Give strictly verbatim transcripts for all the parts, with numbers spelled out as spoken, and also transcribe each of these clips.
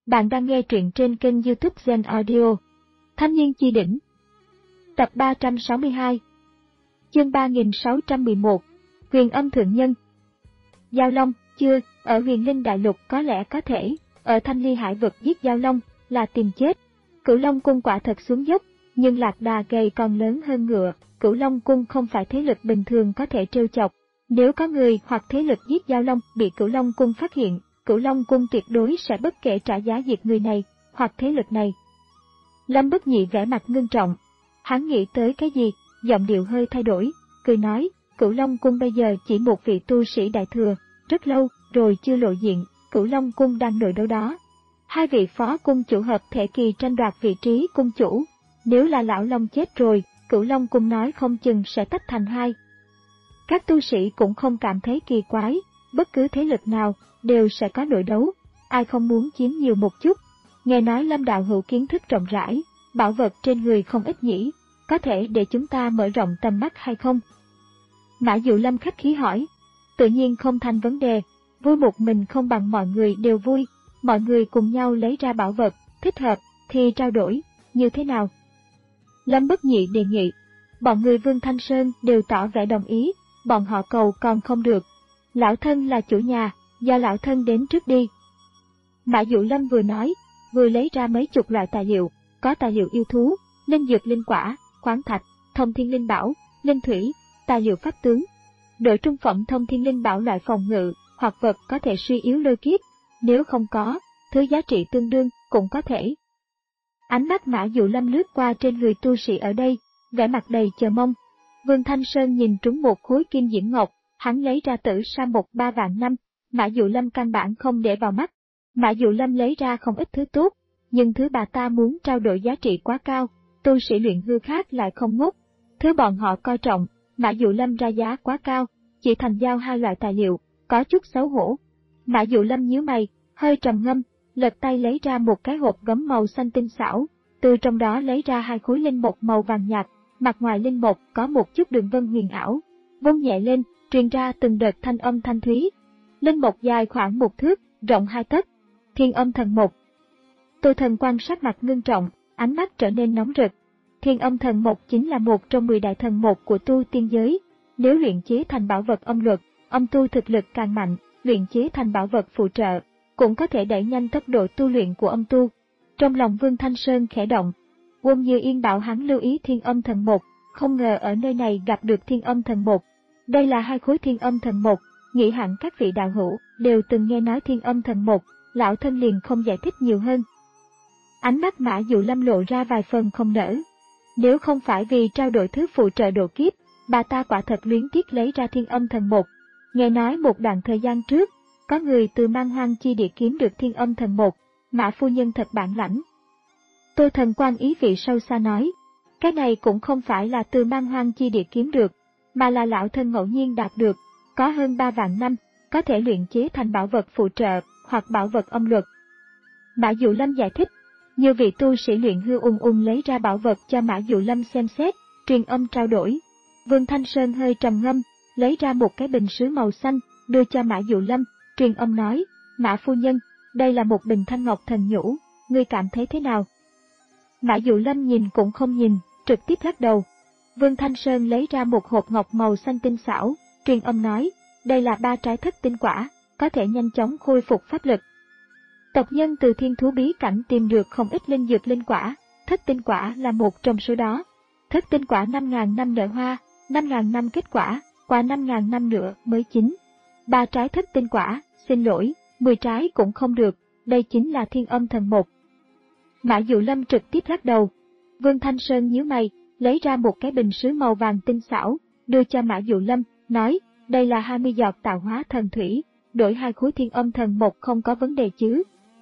Bạn đang nghe truyện trên kênh YouTube Zen Audio. Thanh niên chi đỉnh. Tập ba trăm sáu mươi hai. Chương ba nghìn sáu trăm mười một. Huyền âm thượng nhân. Giao Long, chưa, ở Huyền Linh Đại Lục có lẽ có thể, ở Thanh Ly Hải vực giết Giao Long là tìm chết. Cửu Long cung quả thật xuống dốc, nhưng lạc đà gầy còn lớn hơn ngựa, Cửu Long cung không phải thế lực bình thường có thể trêu chọc. Nếu có người hoặc thế lực giết Giao Long bị Cửu Long cung phát hiện, Cửu Long cung tuyệt đối sẽ bất kể trả giá diệt người này, hoặc thế lực này. Lâm Bất Nhị vẻ mặt ngưng trọng. Hắn nghĩ tới cái gì, giọng điệu hơi thay đổi, cười nói, Cửu Long cung bây giờ chỉ một vị tu sĩ đại thừa, rất lâu rồi chưa lộ diện, Cửu Long cung đang nội đấu đó. Hai vị phó cung chủ hợp thể kỳ tranh đoạt vị trí cung chủ, nếu là lão Long chết rồi, Cửu Long cung nói không chừng sẽ tách thành hai. Các tu sĩ cũng không cảm thấy kỳ quái, bất cứ thế lực nào đều sẽ có nội đấu, ai không muốn chiếm nhiều một chút. Nghe nói Lâm đạo hữu kiến thức rộng rãi, bảo vật trên người không ít nhỉ, có thể để chúng ta mở rộng tầm mắt hay không? Mã Dụ Lâm khách khí hỏi. Tự nhiên không thành vấn đề, vui một mình không bằng mọi người đều vui, mọi người cùng nhau lấy ra bảo vật, thích hợp thì trao đổi, như thế nào? Lâm Bất Nhị đề nghị. Bọn người Vương Thanh Sơn đều tỏ vẻ đồng ý, bọn họ cầu còn không được. Lão thân là chủ nhà, do lão thân đến trước đi. Mã Dụ Lâm vừa nói, vừa lấy ra mấy chục loại tài liệu, có tài liệu yêu thú, linh dược linh quả, khoáng thạch, thông thiên linh bảo, linh thủy, tài liệu pháp tướng. Đội trung phẩm thông thiên linh bảo loại phòng ngự, hoặc vật có thể suy yếu lôi kiếp, nếu không có, thứ giá trị tương đương cũng có thể. Ánh mắt Mã Dụ Lâm lướt qua trên người tu sĩ ở đây, vẻ mặt đầy chờ mong. Vương Thanh Sơn nhìn trúng một khối kim diễm ngọc, hắn lấy ra tử sa một ba vạn năm, Mã Dụ Lâm căn bản không để vào mắt. Mã Dụ Lâm lấy ra không ít thứ tốt, nhưng thứ bà ta muốn trao đổi giá trị quá cao, tu sĩ luyện hư khác lại không ngốc. Thứ bọn họ coi trọng, Mã Dụ Lâm ra giá quá cao, chỉ thành giao hai loại tài liệu, có chút xấu hổ. Mã Dụ Lâm nhíu mày, hơi trầm ngâm, lật tay lấy ra một cái hộp gấm màu xanh tinh xảo, từ trong đó lấy ra hai khối linh mộc màu vàng nhạt, mặt ngoài linh mộc có một chút đường vân huyền ảo, vung nhẹ lên, truyền ra từng đợt thanh âm thanh thúy. Linh mộc dài khoảng một thước, rộng hai tấc. Thiên âm thần mộc. Tô Thần quan sát mặt ngưng trọng, ánh mắt trở nên nóng rực. Thiên âm thần mộc chính là một trong mười đại thần mộc của tu tiên giới. Nếu luyện chế thành bảo vật âm luật, âm tu thực lực càng mạnh, luyện chế thành bảo vật phụ trợ, cũng có thể đẩy nhanh tốc độ tu luyện của âm tu. Trong lòng Vương Thanh Sơn khẽ động. Quân Như Yên bảo hắn lưu ý thiên âm thần mộc, không ngờ ở nơi này gặp được thiên âm thần mộc. Đây là hai khối thiên âm thần mộc, nghĩ hẳn các vị đạo hữu đều từng nghe nói thiên âm thần mộc, lão thân liền không giải thích nhiều hơn. Ánh mắt Mã Dụ Lâm lộ ra vài phần không nỡ. Nếu không phải vì trao đổi thứ phụ trợ độ kiếp, bà ta quả thật luyến tiếc lấy ra thiên âm thần mộc. Nghe nói một đoạn thời gian trước, có người từ Man Hoang chi địa kiếm được thiên âm thần mộc, Mã phu nhân thật bản lãnh. Tô Thần quan ý vị sâu xa nói, cái này cũng không phải là từ Man Hoang chi địa kiếm được, mà là lão thân ngẫu nhiên đạt được, có hơn ba vạn năm, có thể luyện chế thành bảo vật phụ trợ hoặc bảo vật âm luật. Mã Dụ Lâm giải thích, như vị tu sĩ luyện hư ung ung lấy ra bảo vật cho Mã Dụ Lâm xem xét, truyền âm trao đổi. Vương Thanh Sơn hơi trầm ngâm, lấy ra một cái bình sứ màu xanh, đưa cho Mã Dụ Lâm, truyền âm nói, Mã phu nhân, đây là một bình thanh ngọc thần nhũ, ngươi cảm thấy thế nào? Mã Dụ Lâm nhìn cũng không nhìn, trực tiếp lắc đầu. Vương Thanh Sơn lấy ra một hộp ngọc màu xanh tinh xảo, truyền âm nói, đây là ba trái thất tinh quả, có thể nhanh chóng khôi phục pháp lực. Tộc nhân từ thiên thú bí cảnh tìm được không ít linh dược linh quả, thất tinh quả là một trong số đó. Thất tinh quả năm ngàn năm nở hoa, năm ngàn năm kết quả, qua năm ngàn năm nữa mới chín. Ba trái thất tinh quả, xin lỗi, mười trái cũng không được, đây chính là thiên âm thần mộc. Mã Dụ Lâm trực tiếp lắc đầu. Vương Thanh Sơn nhíu mày, lấy ra một cái bình sứ màu vàng tinh xảo, đưa cho Mã Dụ Lâm, nói, đây là hai mươi giọt tạo hóa thần thủy, đổi hai khối thiên âm thần mộc không có vấn đề chứ.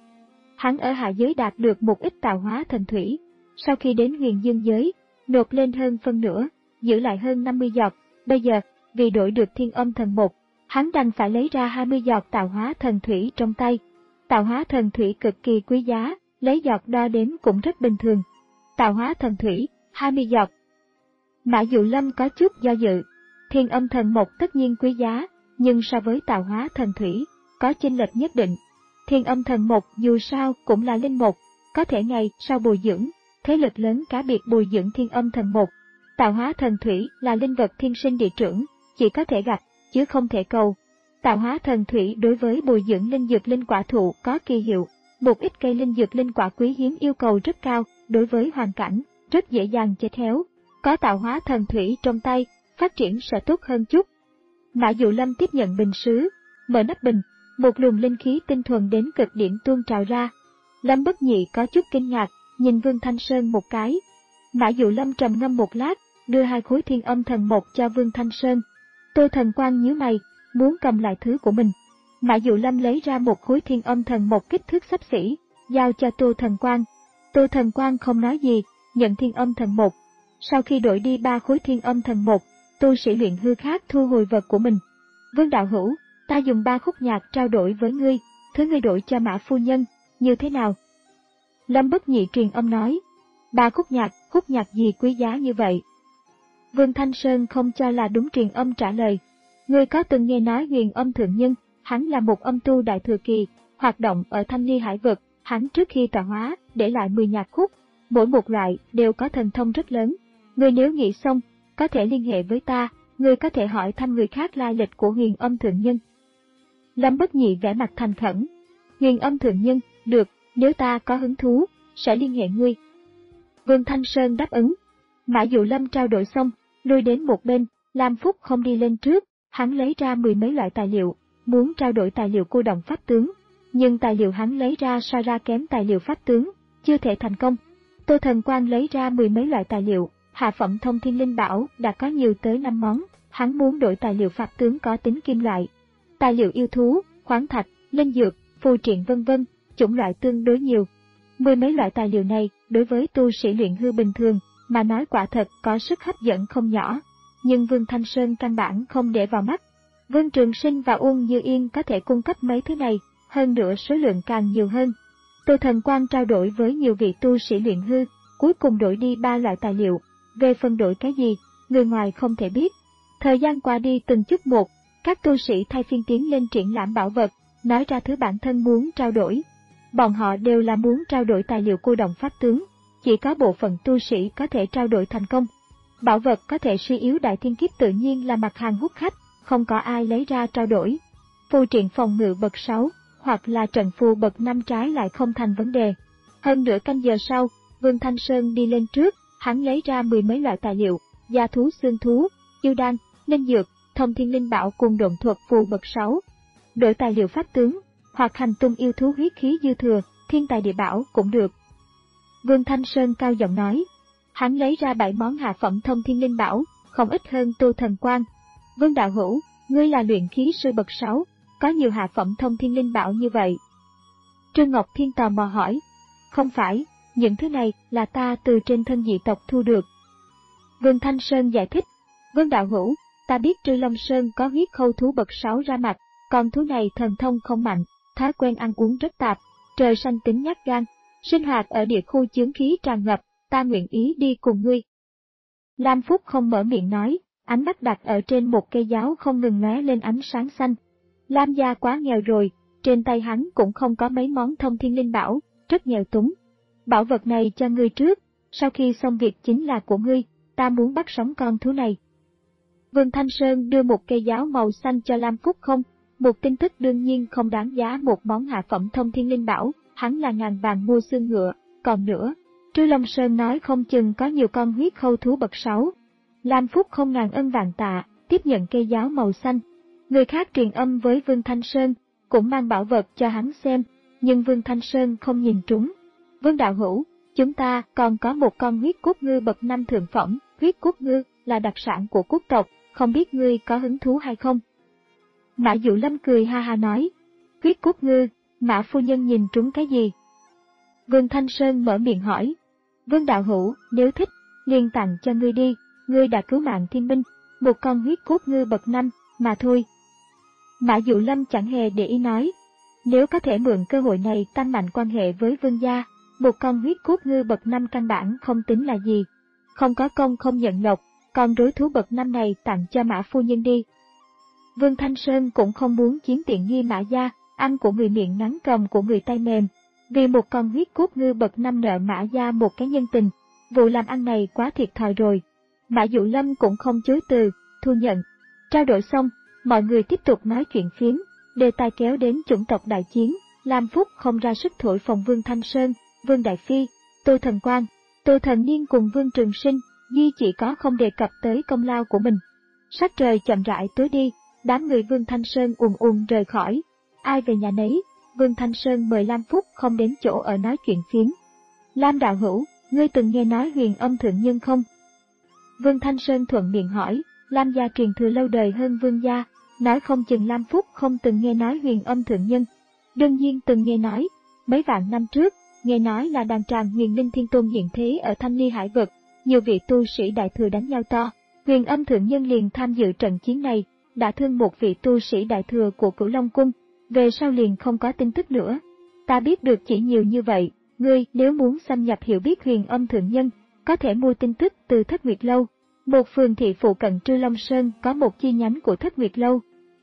Hắn ở hạ giới đạt được một ít tạo hóa thần thủy, sau khi đến huyền dương giới, nộp lên hơn phân nửa, giữ lại hơn năm mươi giọt, bây giờ, vì đổi được thiên âm thần mộc, hắn đành phải lấy ra hai mươi giọt tạo hóa thần thủy trong tay. Tạo hóa thần thủy cực kỳ quý giá, lấy giọt đo đếm cũng rất bình thường. Tạo hóa thần thủy, hai mươi giọt. Mã Dụ Lâm có chút do dự. Thiên âm thần mộc tất nhiên quý giá, nhưng so với tạo hóa thần thủy, có chênh lệch nhất định. Thiên Âm Thần Một dù sao cũng là linh một, có thể ngày sau bồi dưỡng, thế lực lớn cá biệt bồi dưỡng Thiên Âm Thần Một. Tạo hóa thần thủy là linh vật thiên sinh địa trưởng, chỉ có thể gặt, chứ không thể cầu. Tạo hóa thần thủy đối với bồi dưỡng linh dược linh quả thụ có kỳ hiệu. Một ít cây linh dược linh quả quý hiếm yêu cầu rất cao, đối với hoàn cảnh, rất dễ dàng chết héo. Có tạo hóa thần thủy trong tay, phát triển sẽ tốt hơn chút. Mã Dụ Lâm tiếp nhận bình sứ, mở nắp bình, một luồng linh khí tinh thuần đến cực điểm tuôn trào ra. Lâm Bất Nhị có chút kinh ngạc, nhìn Vương Thanh Sơn một cái. Mã Dụ Lâm trầm ngâm một lát, đưa hai khối Thiên Âm Thần Một cho Vương Thanh Sơn. Tô Thần Quang nhíu mày, muốn cầm lại thứ của mình. Mã Dụ Lâm lấy ra một khối Thiên Âm Thần Một kích thước xấp xỉ, giao cho Tô Thần Quang. Tô Thần Quang không nói gì, nhận Thiên Âm Thần Một. Sau khi đổi đi ba khối Thiên Âm Thần Một, tu sĩ luyện hư khác thu hồi vật của mình. Vương đạo hữu, ta dùng ba khúc nhạc trao đổi với ngươi, thứ ngươi đổi cho Mã phu nhân, như thế nào? Lâm Bất Nhị truyền âm nói, ba khúc nhạc, khúc nhạc gì quý giá như vậy? Vương Thanh Sơn không cho là đúng truyền âm trả lời. Ngươi có từng nghe nói Huyền Âm Thượng Nhân, hắn là một âm tu đại thừa kỳ, hoạt động ở Thanh Ly Hải Vực, hắn trước khi tọa hóa, để lại mười nhạc khúc, mỗi một loại đều có thần thông rất lớn. Ngươi nếu nghĩ xong, có thể liên hệ với ta, ngươi có thể hỏi thăm người khác lai lịch của Huyền Âm Thượng Nhân. Lâm Bất Nhị vẻ mặt thành khẩn. Huyền Âm Thượng Nhân, được, nếu ta có hứng thú, sẽ liên hệ ngươi. Vương Thanh Sơn đáp ứng. Mã Dụ Lâm trao đổi xong, lui đến một bên, Lam Phúc không đi lên trước, hắn lấy ra mười mấy loại tài liệu, muốn trao đổi tài liệu cô động pháp tướng. Nhưng tài liệu hắn lấy ra so ra kém tài liệu pháp tướng, chưa thể thành công. Tô Thần Quang lấy ra mười mấy loại tài liệu, hạ phẩm thông thiên linh bảo đã có nhiều tới năm món, hắn muốn đổi tài liệu pháp tướng có tính kim loại. Tài liệu yêu thú, khoáng thạch, linh dược, phù triện vân vân, chủng loại tương đối nhiều. Mười mấy loại tài liệu này, đối với tu sĩ luyện hư bình thường, mà nói quả thật có sức hấp dẫn không nhỏ. Nhưng Vương Thanh Sơn căn bản không để vào mắt. Vương Trường Sinh và Uông Như Yên có thể cung cấp mấy thứ này, hơn nữa số lượng càng nhiều hơn. Tô Thần Quang trao đổi với nhiều vị tu sĩ luyện hư, cuối cùng đổi đi ba loại tài liệu. Về phần đổi cái gì, người ngoài không thể biết. Thời gian qua đi từng chút một, các tu sĩ thay phiên tiến lên triển lãm bảo vật, nói ra thứ bản thân muốn trao đổi. Bọn họ đều là muốn trao đổi tài liệu cô động pháp tướng, chỉ có bộ phận tu sĩ có thể trao đổi thành công. Bảo vật có thể suy yếu đại thiên kiếp tự nhiên là mặt hàng hút khách, không có ai lấy ra trao đổi. Phù triện phòng ngự bậc sáu, hoặc là trận phù bậc năm trái lại không thành vấn đề. Hơn nửa canh giờ sau, Vương Thanh Sơn đi lên trước, hắn lấy ra mười mấy loại tài liệu, gia thú xương thú, yêu đan, linh dược, thông thiên linh bảo cùng độn thuật phù bậc sáu. Đổi tài liệu pháp tướng, hoặc hành tung yêu thú huyết khí dư thừa, thiên tài địa bảo cũng được. Vương Thanh Sơn cao giọng nói, hắn lấy ra bảy món hạ phẩm thông thiên linh bảo, không ít hơn Tô Thần Quang. Vương đạo hữu, ngươi là luyện khí sư bậc sáu, có nhiều hạ phẩm thông thiên linh bảo như vậy. Trương Ngọc Thiên tò mò hỏi, không phải, những thứ này là ta từ trên thân dị tộc thu được. Vương Thanh Sơn giải thích, Vương đạo hữu, ta biết Trư Long Sơn có huyết khâu thú bậc sáu ra mặt, còn thú này thần thông không mạnh, thói quen ăn uống rất tạp, trời xanh tính nhát gan, sinh hoạt ở địa khu chướng khí tràn ngập, ta nguyện ý đi cùng ngươi. Lam Phúc không mở miệng nói, ánh mắt đặt ở trên một cây giáo không ngừng lóe lên ánh sáng xanh. Lam gia quá nghèo rồi, trên tay hắn cũng không có mấy món thông thiên linh bảo, rất nghèo túng. Bảo vật này cho ngươi trước, sau khi xong việc chính là của ngươi, ta muốn bắt sống con thú này. Vương Thanh Sơn đưa một cây giáo màu xanh cho Lam Phúc không, một tin tức đương nhiên không đáng giá một món hạ phẩm thông thiên linh bảo, hắn là ngàn vàng mua xương ngựa, còn nữa, Trư Long Sơn nói không chừng có nhiều con huyết khâu thú bậc sáu. Lam Phúc không ngàn ân vạn tạ, tiếp nhận cây giáo màu xanh. Người khác truyền âm với Vương Thanh Sơn, cũng mang bảo vật cho hắn xem, nhưng Vương Thanh Sơn không nhìn trúng. Vương đạo hữu, chúng ta còn có một con huyết cốt ngư bậc năm thượng phẩm, huyết cốt ngư là đặc sản của quốc tộc, không biết ngươi có hứng thú hay không? Mã Dụ Lâm cười ha ha nói, huyết cốt ngư, Mã phu nhân nhìn trúng cái gì? Vương Thanh Sơn mở miệng hỏi, Vương đạo hữu, nếu thích, liền tặng cho ngươi đi, ngươi đã cứu mạng thiên binh, một con huyết cốt ngư bậc năm, mà thôi. Mã Dụ Lâm chẳng hề để ý nói, nếu có thể mượn cơ hội này tăng mạnh quan hệ với Vương gia, một con huyết cốt ngư bậc năm căn bản không tính là gì. Không có công không nhận lộc, con rối thú bậc năm này tặng cho Mã phu nhân đi. Vương Thanh Sơn cũng không muốn chiếm tiện nghi Mã gia, ăn của người miệng ngắn cầm của người tay mềm. Vì một con huyết cốt ngư bậc năm nợ Mã Gia một cái nhân tình, vụ làm ăn này quá thiệt thòi rồi. Mã Dụ Lâm cũng không chối từ, thu nhận. Trao đổi xong, mọi người tiếp tục nói chuyện phiếm, đề tài kéo đến chủng tộc đại chiến. Lam Phúc không ra sức thổi phồng Vương Thanh Sơn, Vương Đại Phi, Tô Thần Quang, Tô Thần Niên cùng Vương Trường Sinh, duy chỉ có không đề cập tới công lao của mình. Sắc trời chậm rãi tối đi, đám người Vương Thanh Sơn ùn ùn rời khỏi. Ai về nhà nấy, Vương Thanh Sơn mời Lam Phúc không đến chỗ ở nói chuyện phiếm. Lam đạo hữu, ngươi từng nghe nói Huyền Âm thượng nhân không? Vương Thanh Sơn thuận miệng hỏi, Lam gia truyền thừa lâu đời hơn Vương gia, nói không chừng Lam Phúc không từng nghe nói Huyền Âm thượng nhân. Đương nhiên từng nghe nói, mấy vạn năm trước, nghe nói là đàn tràng Huyền Linh Thiên Tôn hiện thế ở Thanh Ly Hải Vực, nhiều vị tu sĩ đại thừa đánh nhau to. Huyền Âm thượng nhân liền tham dự trận chiến này, đã thương một vị tu sĩ đại thừa của Cửu Long Cung, về sau liền không có tin tức nữa. Ta biết được chỉ nhiều như vậy, ngươi nếu muốn xâm nhập hiểu biết Huyền Âm thượng nhân, có thể mua tin tức từ Thất Nguyệt Lâu. Một phường thị phụ cận Trư Long Sơn có một chi nhánh của Thất Nguyệt Lâu.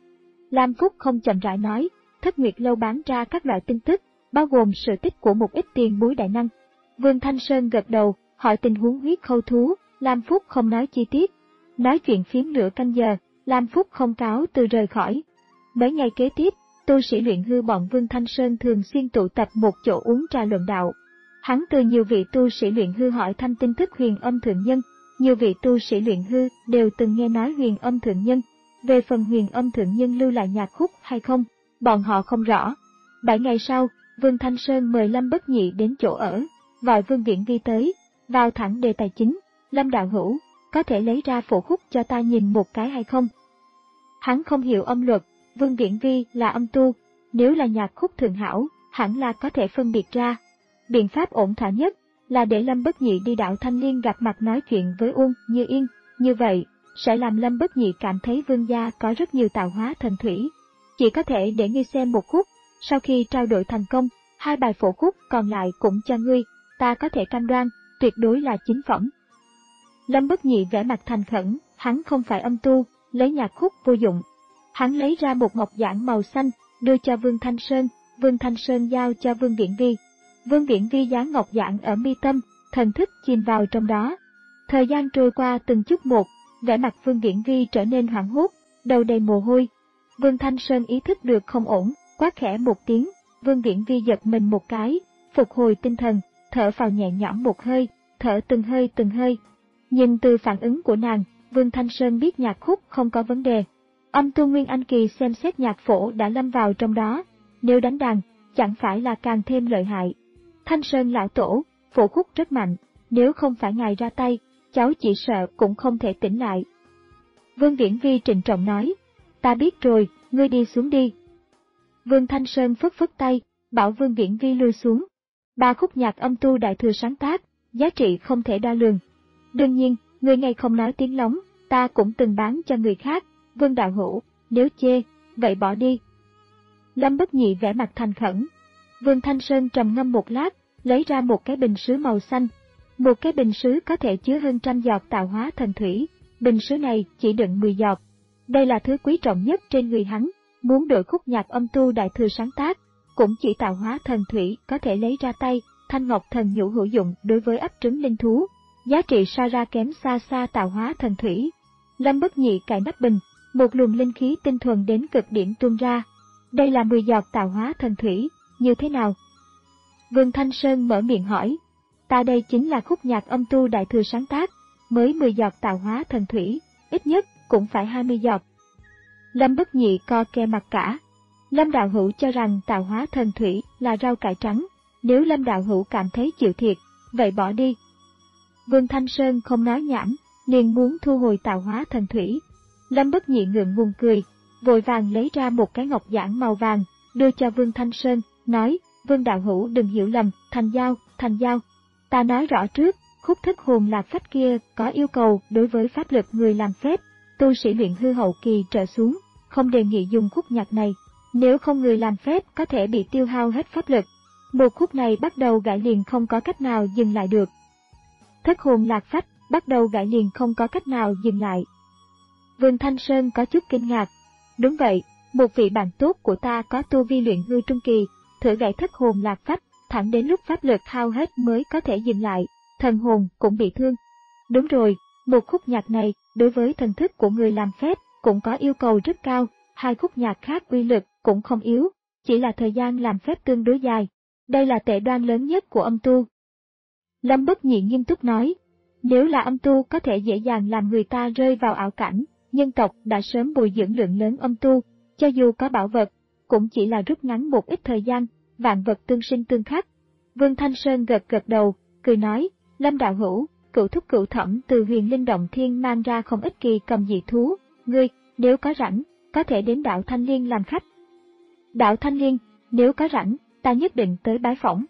Lam Phúc không chậm rãi nói, Thất Nguyệt Lâu bán ra các loại tin tức, bao gồm sự tích của một ít tiền bối đại năng. Vương Thanh Sơn gật đầu, hỏi tình huống huyết khâu thú, Lam Phúc không nói chi tiết. Nói chuyện phiếm nửa canh giờ, Lam Phúc không cáo từ rời khỏi. Mấy ngày kế tiếp, tu sĩ luyện hư bọn Vương Thanh Sơn thường xuyên tụ tập một chỗ uống trà luận đạo. Hắn từ nhiều vị tu sĩ luyện hư hỏi thăm tin tức Huyền Âm thượng nhân, nhiều vị tu sĩ luyện hư đều từng nghe nói Huyền Âm thượng nhân. Về phần Huyền Âm thượng nhân lưu lại nhạc khúc hay không, bọn họ không rõ. Bảy ngày sau, Vương Thanh Sơn mời Lâm Bất Nhị đến chỗ ở, gọi Vương Viễn Vi tới, vào thẳng đề tài chính, Lâm đạo hữu, có thể lấy ra phổ khúc cho ta nhìn một cái hay không? Hắn không hiểu âm luật, Vương Viễn Vi là âm tu, nếu là nhạc khúc thượng hảo, hẳn là có thể phân biệt ra. Biện pháp ổn thỏa nhất là để Lâm Bất Nhị đi đạo Thanh Liên gặp mặt nói chuyện với Uông Như Yên, như vậy sẽ làm Lâm Bất Nhị cảm thấy Vương gia có rất nhiều tạo hóa thần thủy. Chỉ có thể để ngươi xem một khúc, sau khi trao đổi thành công, hai bài phổ khúc còn lại cũng cho ngươi, ta có thể cam đoan, tuyệt đối là chính phẩm. Lâm Bất Nhị vẻ mặt thành khẩn, hắn không phải âm tu, lấy nhạc khúc vô dụng. Hắn lấy ra một ngọc giản màu xanh, đưa cho Vương Thanh Sơn, Vương Thanh Sơn giao cho Vương Viễn Vi. Vương Viễn Vi dán ngọc giản ở mi tâm, thần thức chìm vào trong đó. Thời gian trôi qua từng chút một, vẻ mặt Vương Viễn Vi trở nên hoảng hốt, đầu đầy mồ hôi. Vương Thanh Sơn ý thức được không ổn, quát khẽ một tiếng, Vương Viễn Vi giật mình một cái, phục hồi tinh thần, thở phào nhẹ nhõm một hơi, thở từng hơi từng hơi. Nhìn từ phản ứng của nàng, Vương Thanh Sơn biết nhạc khúc không có vấn đề. Âm tu Nguyên Anh Kỳ xem xét nhạc phổ đã lâm vào trong đó, nếu đánh đàn, chẳng phải là càng thêm lợi hại. Thanh Sơn lão tổ, phổ khúc rất mạnh, nếu không phải ngài ra tay, cháu chỉ sợ cũng không thể tỉnh lại. Vương Viễn Vi trịnh trọng nói, ta biết rồi, ngươi đi xuống đi. Vương Thanh Sơn phất phất tay, bảo Vương Viễn Vi lui xuống. Ba khúc nhạc âm tu đại thừa sáng tác, giá trị không thể đo lường. Đương nhiên, người ngày không nói tiếng lóng, ta cũng từng bán cho người khác, Vương đạo hữu, nếu chê, vậy bỏ đi. Lâm Bất Nhị vẻ mặt thành khẩn. Vương Thanh Sơn trầm ngâm một lát, lấy ra một cái bình sứ màu xanh. Một cái bình sứ có thể chứa hơn trăm giọt tạo hóa thần thủy, bình sứ này chỉ đựng mười giọt. Đây là thứ quý trọng nhất trên người hắn, muốn đổi khúc nhạc âm tu đại thừa sáng tác, cũng chỉ tạo hóa thần thủy có thể lấy ra tay, thanh ngọc thần nhũ hữu dụng đối với ấp trứng linh thú, giá trị so ra kém xa xa tạo hóa thần thủy. Lâm Bất Nhị cài nắp bình, một luồng linh khí tinh thuần đến cực điểm tuôn ra. Đây là mười giọt tạo hóa thần thủy, như thế nào? Vương Thanh Sơn mở miệng hỏi. Ta đây chính là khúc nhạc âm tu đại thừa sáng tác, mới mười giọt tạo hóa thần thủy, ít nhất cũng phải hai mươi giọt. Lâm Bất Nhị co ke mặt cả. Lâm đạo hữu cho rằng tạo hóa thần thủy là rau cải trắng, nếu Lâm đạo hữu cảm thấy chịu thiệt, vậy bỏ đi. Vương Thanh Sơn không nói nhảm, liền muốn thu hồi tạo hóa thần thủy. Lâm Bất Nhị ngượng ngùng cười, vội vàng lấy ra một cái ngọc giản màu vàng, đưa cho Vương Thanh Sơn, nói, Vương đạo hữu đừng hiểu lầm, thành giao, thành giao. Ta nói rõ trước, khúc thức hồn lạc phách kia có yêu cầu đối với pháp lực người làm phép, tu sĩ luyện hư hậu kỳ trở xuống, không đề nghị dùng khúc nhạc này, nếu không người làm phép có thể bị tiêu hao hết pháp lực. Một khúc này bắt đầu gãy liền không có cách nào dừng lại được. Thất hồn lạc phách, bắt đầu gãy liền không có cách nào dừng lại. Vương Thanh Sơn có chút kinh ngạc. Đúng vậy, Một vị bạn tốt của ta có tu vi luyện hư trung kỳ, thử gãy thất hồn lạc phách, thẳng đến lúc pháp lực hao hết mới có thể dừng lại, thần hồn cũng bị thương. Đúng rồi, một khúc nhạc này, đối với thần thức của người làm phép, cũng có yêu cầu rất cao, hai khúc nhạc khác uy lực cũng không yếu, chỉ là thời gian làm phép tương đối dài. Đây là tệ đoan lớn nhất của âm tu. Lâm Bất Nhị nghiêm túc nói, nếu là âm tu có thể dễ dàng làm người ta rơi vào ảo cảnh, nhân tộc đã sớm bồi dưỡng lượng lớn âm tu, cho dù có bảo vật, cũng chỉ là rút ngắn một ít thời gian, vạn vật tương sinh tương khắc. Vương Thanh Sơn gật gật đầu, cười nói, Lâm đạo hữu, cựu thúc cựu thẩm từ Huyền Linh Động Thiên mang ra không ít kỳ cầm dị thú, ngươi, nếu có rảnh, có thể đến đạo Thanh Liên làm khách. Đạo Thanh Liên, nếu có rảnh, ta nhất định tới bái phỏng.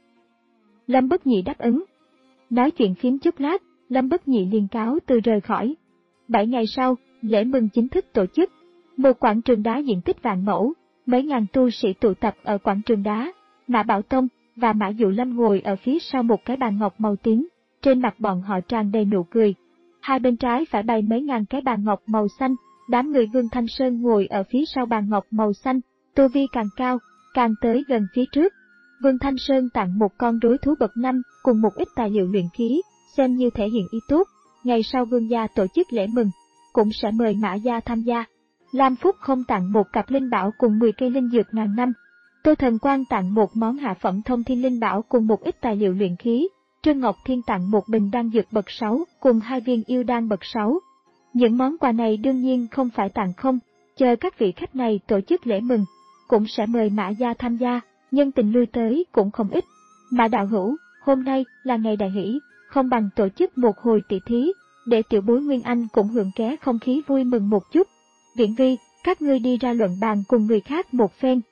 Lâm Bất Nhị đáp ứng. Nói chuyện phím chút lát, Lâm Bất Nhị liền cáo từ rời khỏi. Bảy ngày sau, lễ mừng chính thức tổ chức. Một quảng trường đá diện tích vạn mẫu, mấy ngàn tu sĩ tụ tập ở quảng trường đá. Mã Bảo Tông và Mã Dụ Lâm ngồi ở phía sau một cái bàn ngọc màu tím, trên mặt bọn họ tràn đầy nụ cười. Hai bên trái phải bày mấy ngàn cái bàn ngọc màu xanh, đám người Vương Thanh Sơn ngồi ở phía sau bàn ngọc màu xanh, tu vi càng cao, càng tới gần phía trước. Vương Thanh Sơn tặng một con rối thú bậc năm cùng một ít tài liệu luyện khí, xem như thể hiện ý tốt. Ngày sau Vương gia tổ chức lễ mừng, cũng sẽ mời Mã gia tham gia. Lam Phúc không tặng một cặp linh bảo cùng mười cây linh dược ngàn năm. Tô Thần Quang tặng một món hạ phẩm thông thiên linh bảo cùng một ít tài liệu luyện khí. Trương Ngọc Thiên tặng một bình đan dược bậc sáu cùng hai viên yêu đan bậc sáu. Những món quà này đương nhiên không phải tặng không, chờ các vị khách này tổ chức lễ mừng, cũng sẽ mời Mã gia tham gia, nhân tình lui tới cũng không ít. Mã đạo hữu, hôm nay là ngày đại hỷ, không bằng tổ chức một hồi tỷ thí, để tiểu bối Nguyên Anh cũng hưởng ké không khí vui mừng một chút. Viễn Vi, các ngươi đi ra luận bàn cùng người khác một phen.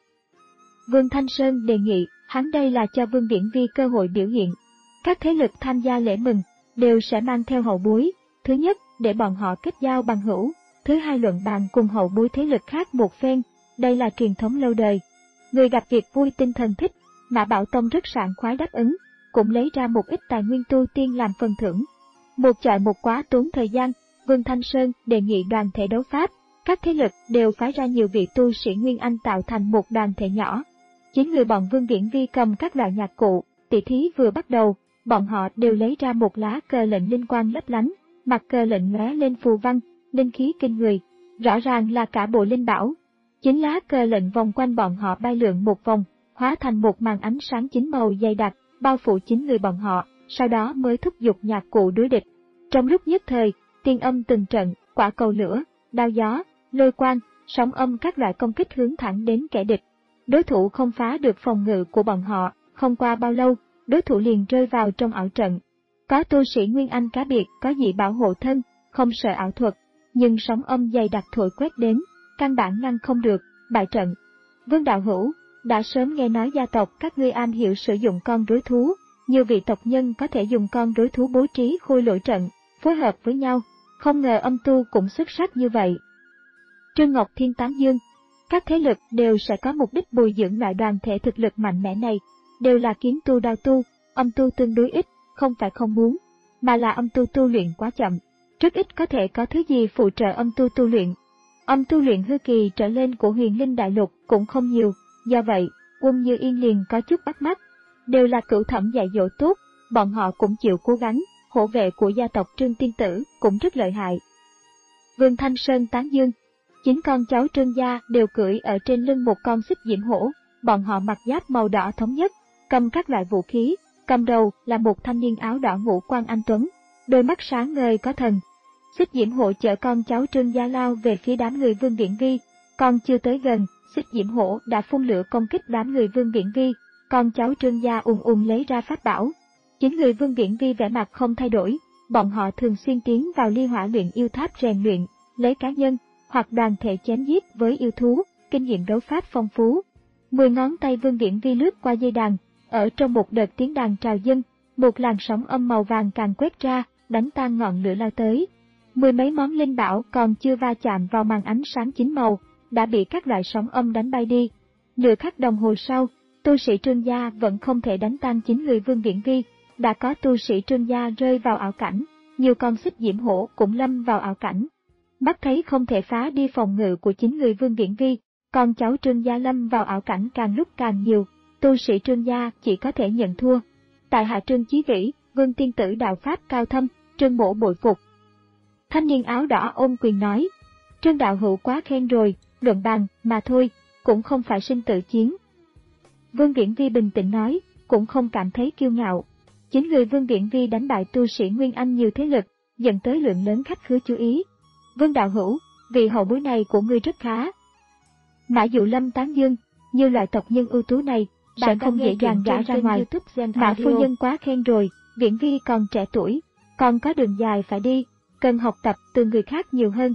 Vương Thanh Sơn đề nghị, hắn đây là cho Vương Viễn Vi cơ hội biểu hiện. Các thế lực tham gia lễ mừng đều sẽ mang theo hậu bối, thứ nhất để bọn họ kết giao bằng hữu, thứ hai luận bàn cùng hậu bối thế lực khác một phen, đây là truyền thống lâu đời. Người gặp việc vui tinh thần thích, Mã Bảo Tông rất sảng khoái đáp ứng, cũng lấy ra một ít tài nguyên tu tiên làm phần thưởng. Một chọi một quá tốn thời gian, Vương Thanh Sơn đề nghị đoàn thể đấu pháp, các thế lực đều phái ra nhiều vị tu sĩ Nguyên Anh tạo thành một đoàn thể nhỏ. Chín người bọn Vương Viễn Vi cầm các loại nhạc cụ, tỷ thí vừa bắt đầu, bọn họ đều lấy ra một lá cờ lệnh linh quang lấp lánh, mặt cờ lệnh lóe lên phù văn, linh khí kinh người, rõ ràng là cả bộ linh bảo. Chín lá cờ lệnh vòng quanh bọn họ bay lượn một vòng, hóa thành một màn ánh sáng chín màu dày đặc, bao phủ chín người bọn họ, sau đó mới thúc giục nhạc cụ đối địch. Trong lúc nhất thời, tiên âm từng trận, quả cầu lửa, đao gió, lôi quang, sóng âm các loại công kích hướng thẳng đến kẻ địch. Đối thủ không phá được phòng ngự của bọn họ, không qua bao lâu, đối thủ liền rơi vào trong ảo trận. Có tu sĩ Nguyên Anh cá biệt có dị bảo hộ thân, không sợ ảo thuật, nhưng sóng âm dày đặc thổi quét đến, căn bản ngăn không được, bại trận. Vương đạo hữu, đã sớm nghe nói gia tộc các ngươi am hiểu sử dụng con rối thú, nhiều vị tộc nhân có thể dùng con rối thú bố trí khôi lỗi trận, phối hợp với nhau, không ngờ âm tu cũng xuất sắc như vậy. Trương Ngọc Thiên tán dương, các thế lực đều sẽ có mục đích bồi dưỡng loại đoàn thể thực lực mạnh mẽ này, đều là kiếm tu đao tu, âm tu tương đối ít, không phải không muốn, mà là âm tu tu luyện quá chậm, rất ít có thể có thứ gì phụ trợ âm tu tu luyện. Âm tu luyện hư kỳ trở lên của Huyền Linh Đại Lục cũng không nhiều, do vậy, Quân Như Yên liền có chút bắt mắt. Đều là cửu thẩm dạy dỗ tốt, bọn họ cũng chịu cố gắng, hộ vệ của gia tộc Trương Tiên Tử cũng rất lợi hại. Vương Thanh Sơn tán dương, chín con cháu Trương gia đều cưỡi ở trên lưng một con xích diễm hổ, bọn họ mặc giáp màu đỏ thống nhất, cầm các loại vũ khí, cầm đầu là một thanh niên áo đỏ ngũ quan anh tuấn, đôi mắt sáng ngời có thần. Xích diễm hổ chở con cháu Trương gia lao về phía đám người Vương Viễn Vi, còn chưa tới gần, xích diễm hổ đã phun lửa công kích đám người Vương Viễn Vi, con cháu Trương gia ùn ùn lấy ra pháp bảo. Chín người Vương Viễn Vi vẻ mặt không thay đổi, bọn họ thường xuyên tiến vào ly hỏa luyện yêu tháp rèn luyện, lấy cá nhân hoặc đoàn thể chém giết với yêu thú, kinh nghiệm đấu pháp phong phú. Mười ngón tay Vương Viễn Vi lướt qua dây đàn, ở trong một đợt tiếng đàn trào dâng, một làn sóng âm màu vàng càng quét ra, đánh tan ngọn lửa lao tới. Mười mấy món linh bảo còn chưa va chạm vào màn ánh sáng chín màu, đã bị các loại sóng âm đánh bay đi. Nửa khắc đồng hồ sau, tu sĩ Trương gia vẫn không thể đánh tan chín người Vương Viễn Vi, đã có tu sĩ Trương gia rơi vào ảo cảnh, nhiều con xích diễm hổ cũng lâm vào ảo cảnh. Mắt thấy không thể phá đi phòng ngự của chín người Vương Viễn Vi, Con cháu Trương gia lâm vào ảo cảnh càng lúc càng nhiều, tu sĩ Trương gia chỉ có thể nhận thua. Tại hạ Trương Chí Vĩ, Vương tiên tử đạo pháp cao thâm, Trương mỗ bội phục. Thanh niên áo đỏ ôm quyền nói, Trương đạo hữu quá khen rồi, luận bàn mà thôi, cũng không phải sinh tử chiến. Vương Viễn Vi bình tĩnh nói, cũng không cảm thấy kiêu ngạo. Chính người Vương Viễn Vi đánh bại tu sĩ Nguyên Anh nhiều thế lực, dẫn tới lượng lớn khách khứa chú ý. Vương đạo hữu, vị hậu bối này của ngươi rất khá. Mã Dụ Lâm tán dương, như loại tộc nhân ưu tú này, sẽ không dễ dàng gả ra ngoài. Mã phu nhân quá khen rồi, Viễn Vi còn trẻ tuổi, còn có đường dài phải đi, cần học tập từ người khác nhiều hơn.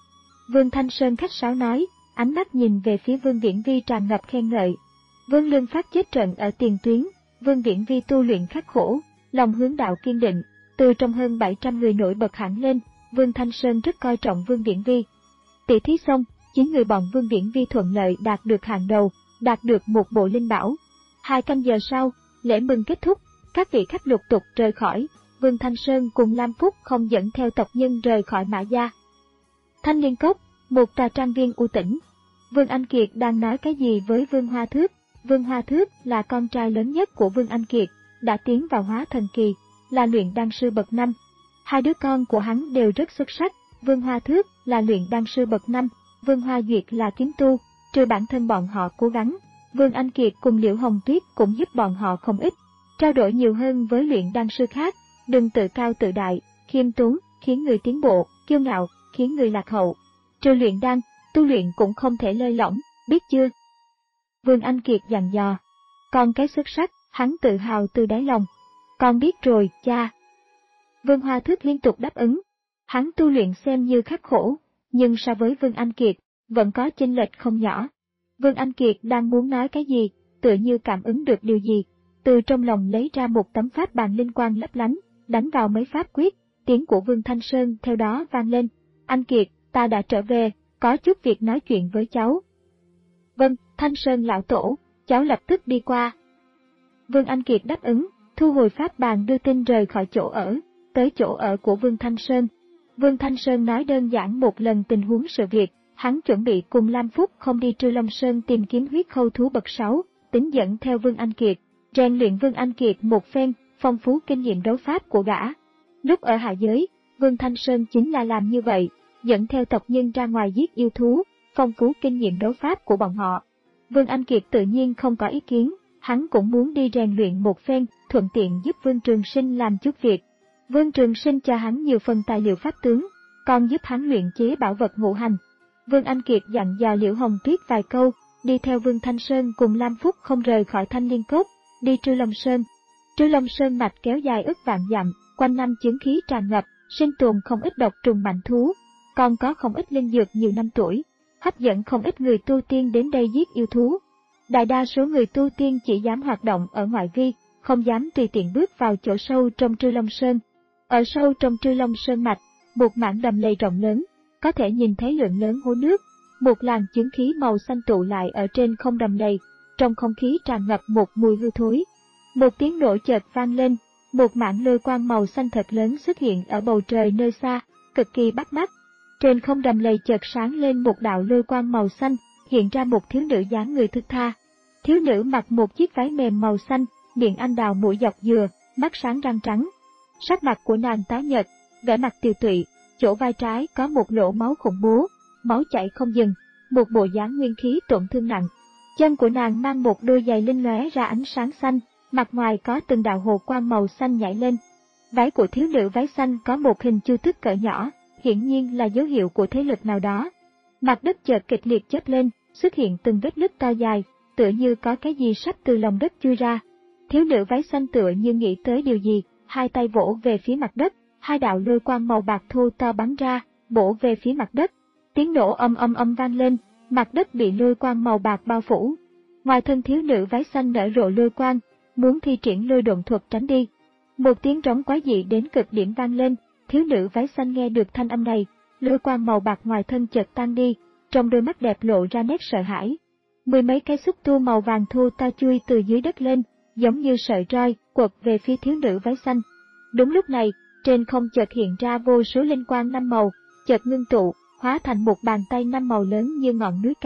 Vương Thanh Sơn khách sáo nói, ánh mắt nhìn về phía Vương Viễn Vi tràn ngập khen ngợi. Vương Lương Phát chết trận ở tiền tuyến, Vương Viễn Vi tu luyện khắc khổ, lòng hướng đạo kiên định, từ trong hơn bảy trăm người nổi bật hẳn lên, Vương Thanh Sơn rất coi trọng Vương Viễn Vi. Tỷ thí xong, chín người bọn Vương Viễn Vi thuận lợi đạt được hạng đầu, đạt được một bộ linh bảo. Hai canh giờ sau, lễ mừng kết thúc, các vị khách lục tục rời khỏi, Vương Thanh Sơn cùng Lam Phúc không dẫn theo tộc nhân rời khỏi Mã gia. Thanh Liên Cốc, một trà trang viên u tĩnh. Vương Anh Kiệt đang nói cái gì với Vương Hoa Thước? Vương Hoa Thước là con trai lớn nhất của Vương Anh Kiệt, đã tiến vào hóa thần kỳ, là luyện đan sư bậc năm. Hai đứa con của hắn đều rất xuất sắc, Vương Hoa Thước là luyện đan sư bậc năm, Vương Hoa Duyệt là kiếm tu, trừ bản thân bọn họ cố gắng, Vương Anh Kiệt cùng Liễu Hồng Tuyết cũng giúp bọn họ không ít, trao đổi nhiều hơn với luyện đan sư khác, đừng tự cao tự đại, khiêm tốn, khiến người tiến bộ, kiêu ngạo, khiến người lạc hậu. Trừ luyện đan, tu luyện cũng không thể lơi lỏng, biết chưa? Vương Anh Kiệt dặn dò. Con cái xuất sắc, hắn tự hào từ đáy lòng. Con biết rồi, cha. Vương Hoa Thước liên tục đáp ứng. Hắn tu luyện xem như khắc khổ, nhưng so với Vương Anh Kiệt, vẫn có chênh lệch không nhỏ. Vương Anh Kiệt đang muốn nói cái gì, tựa như cảm ứng được điều gì, từ trong lòng lấy ra một tấm pháp bàn linh quang lấp lánh, đánh vào mấy pháp quyết, tiếng của Vương Thanh Sơn theo đó vang lên. Anh Kiệt, ta đã trở về, có chút việc nói chuyện với cháu. Vâng, Thanh Sơn lão tổ, cháu lập tức đi qua. Vương Anh Kiệt đáp ứng, thu hồi pháp bàn đưa tin rời khỏi chỗ ở, tới chỗ ở của Vương Thanh Sơn. Vương Thanh Sơn nói đơn giản một lần tình huống sự việc, hắn chuẩn bị cùng Lam Phúc không đi Trư Long Sơn tìm kiếm huyết khâu thú bậc sáu, tính dẫn theo Vương Anh Kiệt, rèn luyện Vương Anh Kiệt một phen, phong phú kinh nghiệm đấu pháp của gã. Lúc ở hạ giới, Vương Thanh Sơn chính là làm như vậy, dẫn theo tộc nhân ra ngoài giết yêu thú, phong phú kinh nghiệm đấu pháp của bọn họ. Vương Anh Kiệt tự nhiên không có ý kiến, hắn cũng muốn đi rèn luyện một phen, thuận tiện giúp Vương Trường Sinh làm chút việc. Vương Trường Sinh cho hắn nhiều phần tài liệu pháp tướng, còn giúp hắn luyện chế bảo vật ngũ hành. Vương Anh Kiệt dặn dò Liễu Hồng Tuyết vài câu, đi theo Vương Thanh Sơn cùng Lam Phúc không rời khỏi Thanh Liên Cốc, đi Trư Long Sơn. Trư Long Sơn mạch kéo dài ức vạn dặm, quanh năm chứng khí tràn ngập, sinh tồn không ít độc trùng mạnh thú, còn có không ít linh dược nhiều năm tuổi, hấp dẫn không ít người tu tiên đến đây giết yêu thú. Đại đa số người tu tiên chỉ dám hoạt động ở ngoại vi, không dám tùy tiện bước vào chỗ sâu trong Trư Long Sơn. Ở sâu trong Trư Long Sơn mạch, một mảng đầm lầy rộng lớn, có thể nhìn thấy lượng lớn hố nước, một làn chứng khí màu xanh tụ lại ở trên không đầm lầy, trong không khí tràn ngập một mùi hư thối. Một tiếng nổ chợt vang lên, một mảng lôi quang màu xanh thật lớn xuất hiện ở bầu trời nơi xa, cực kỳ bắt mắt. Trên không đầm lầy chợt sáng lên một đạo lôi quang màu xanh, hiện ra một thiếu nữ dáng người thướt tha. Thiếu nữ mặc một chiếc váy mềm màu xanh, miệng anh đào mũi dọc dừa, mắt sáng răng trắng. Sắc mặt của nàng tái nhợt, vẻ mặt tiều tụy, chỗ vai trái có một lỗ máu khủng bố, máu chảy không dừng, một bộ dáng nguyên khí tổn thương nặng. Chân của nàng mang một đôi giày linh lóe ra ánh sáng xanh, mặt ngoài có từng đạo hồ quang màu xanh nhảy lên. Váy của thiếu nữ váy xanh có một hình chu tước cỡ nhỏ, hiển nhiên là dấu hiệu của thế lực nào đó. Mặt đất chợt kịch liệt chớp lên, xuất hiện từng vết nứt to dài, tựa như có cái gì sắp từ lòng đất chui ra. Thiếu nữ váy xanh tựa như nghĩ tới điều gì, hai tay vỗ về phía mặt đất, hai đạo lôi quang màu bạc thô to bắn ra, bổ về phía mặt đất. Tiếng nổ âm âm âm vang lên, mặt đất bị lôi quang màu bạc bao phủ. Ngoài thân thiếu nữ váy xanh nở rộ lôi quang, muốn thi triển lôi độn thuật tránh đi. Một tiếng trống quái dị đến cực điểm vang lên, thiếu nữ váy xanh nghe được thanh âm này, lôi quang màu bạc ngoài thân chợt tan đi, trong đôi mắt đẹp lộ ra nét sợ hãi. Mười mấy cái xúc tu màu vàng thô to chui từ dưới đất lên, giống như sợi roi, quật về phía thiếu nữ váy xanh. Đúng lúc này, trên không chợt hiện ra vô số linh quang năm màu, chợt ngưng tụ, hóa thành một bàn tay năm màu lớn như ngọn núi cao,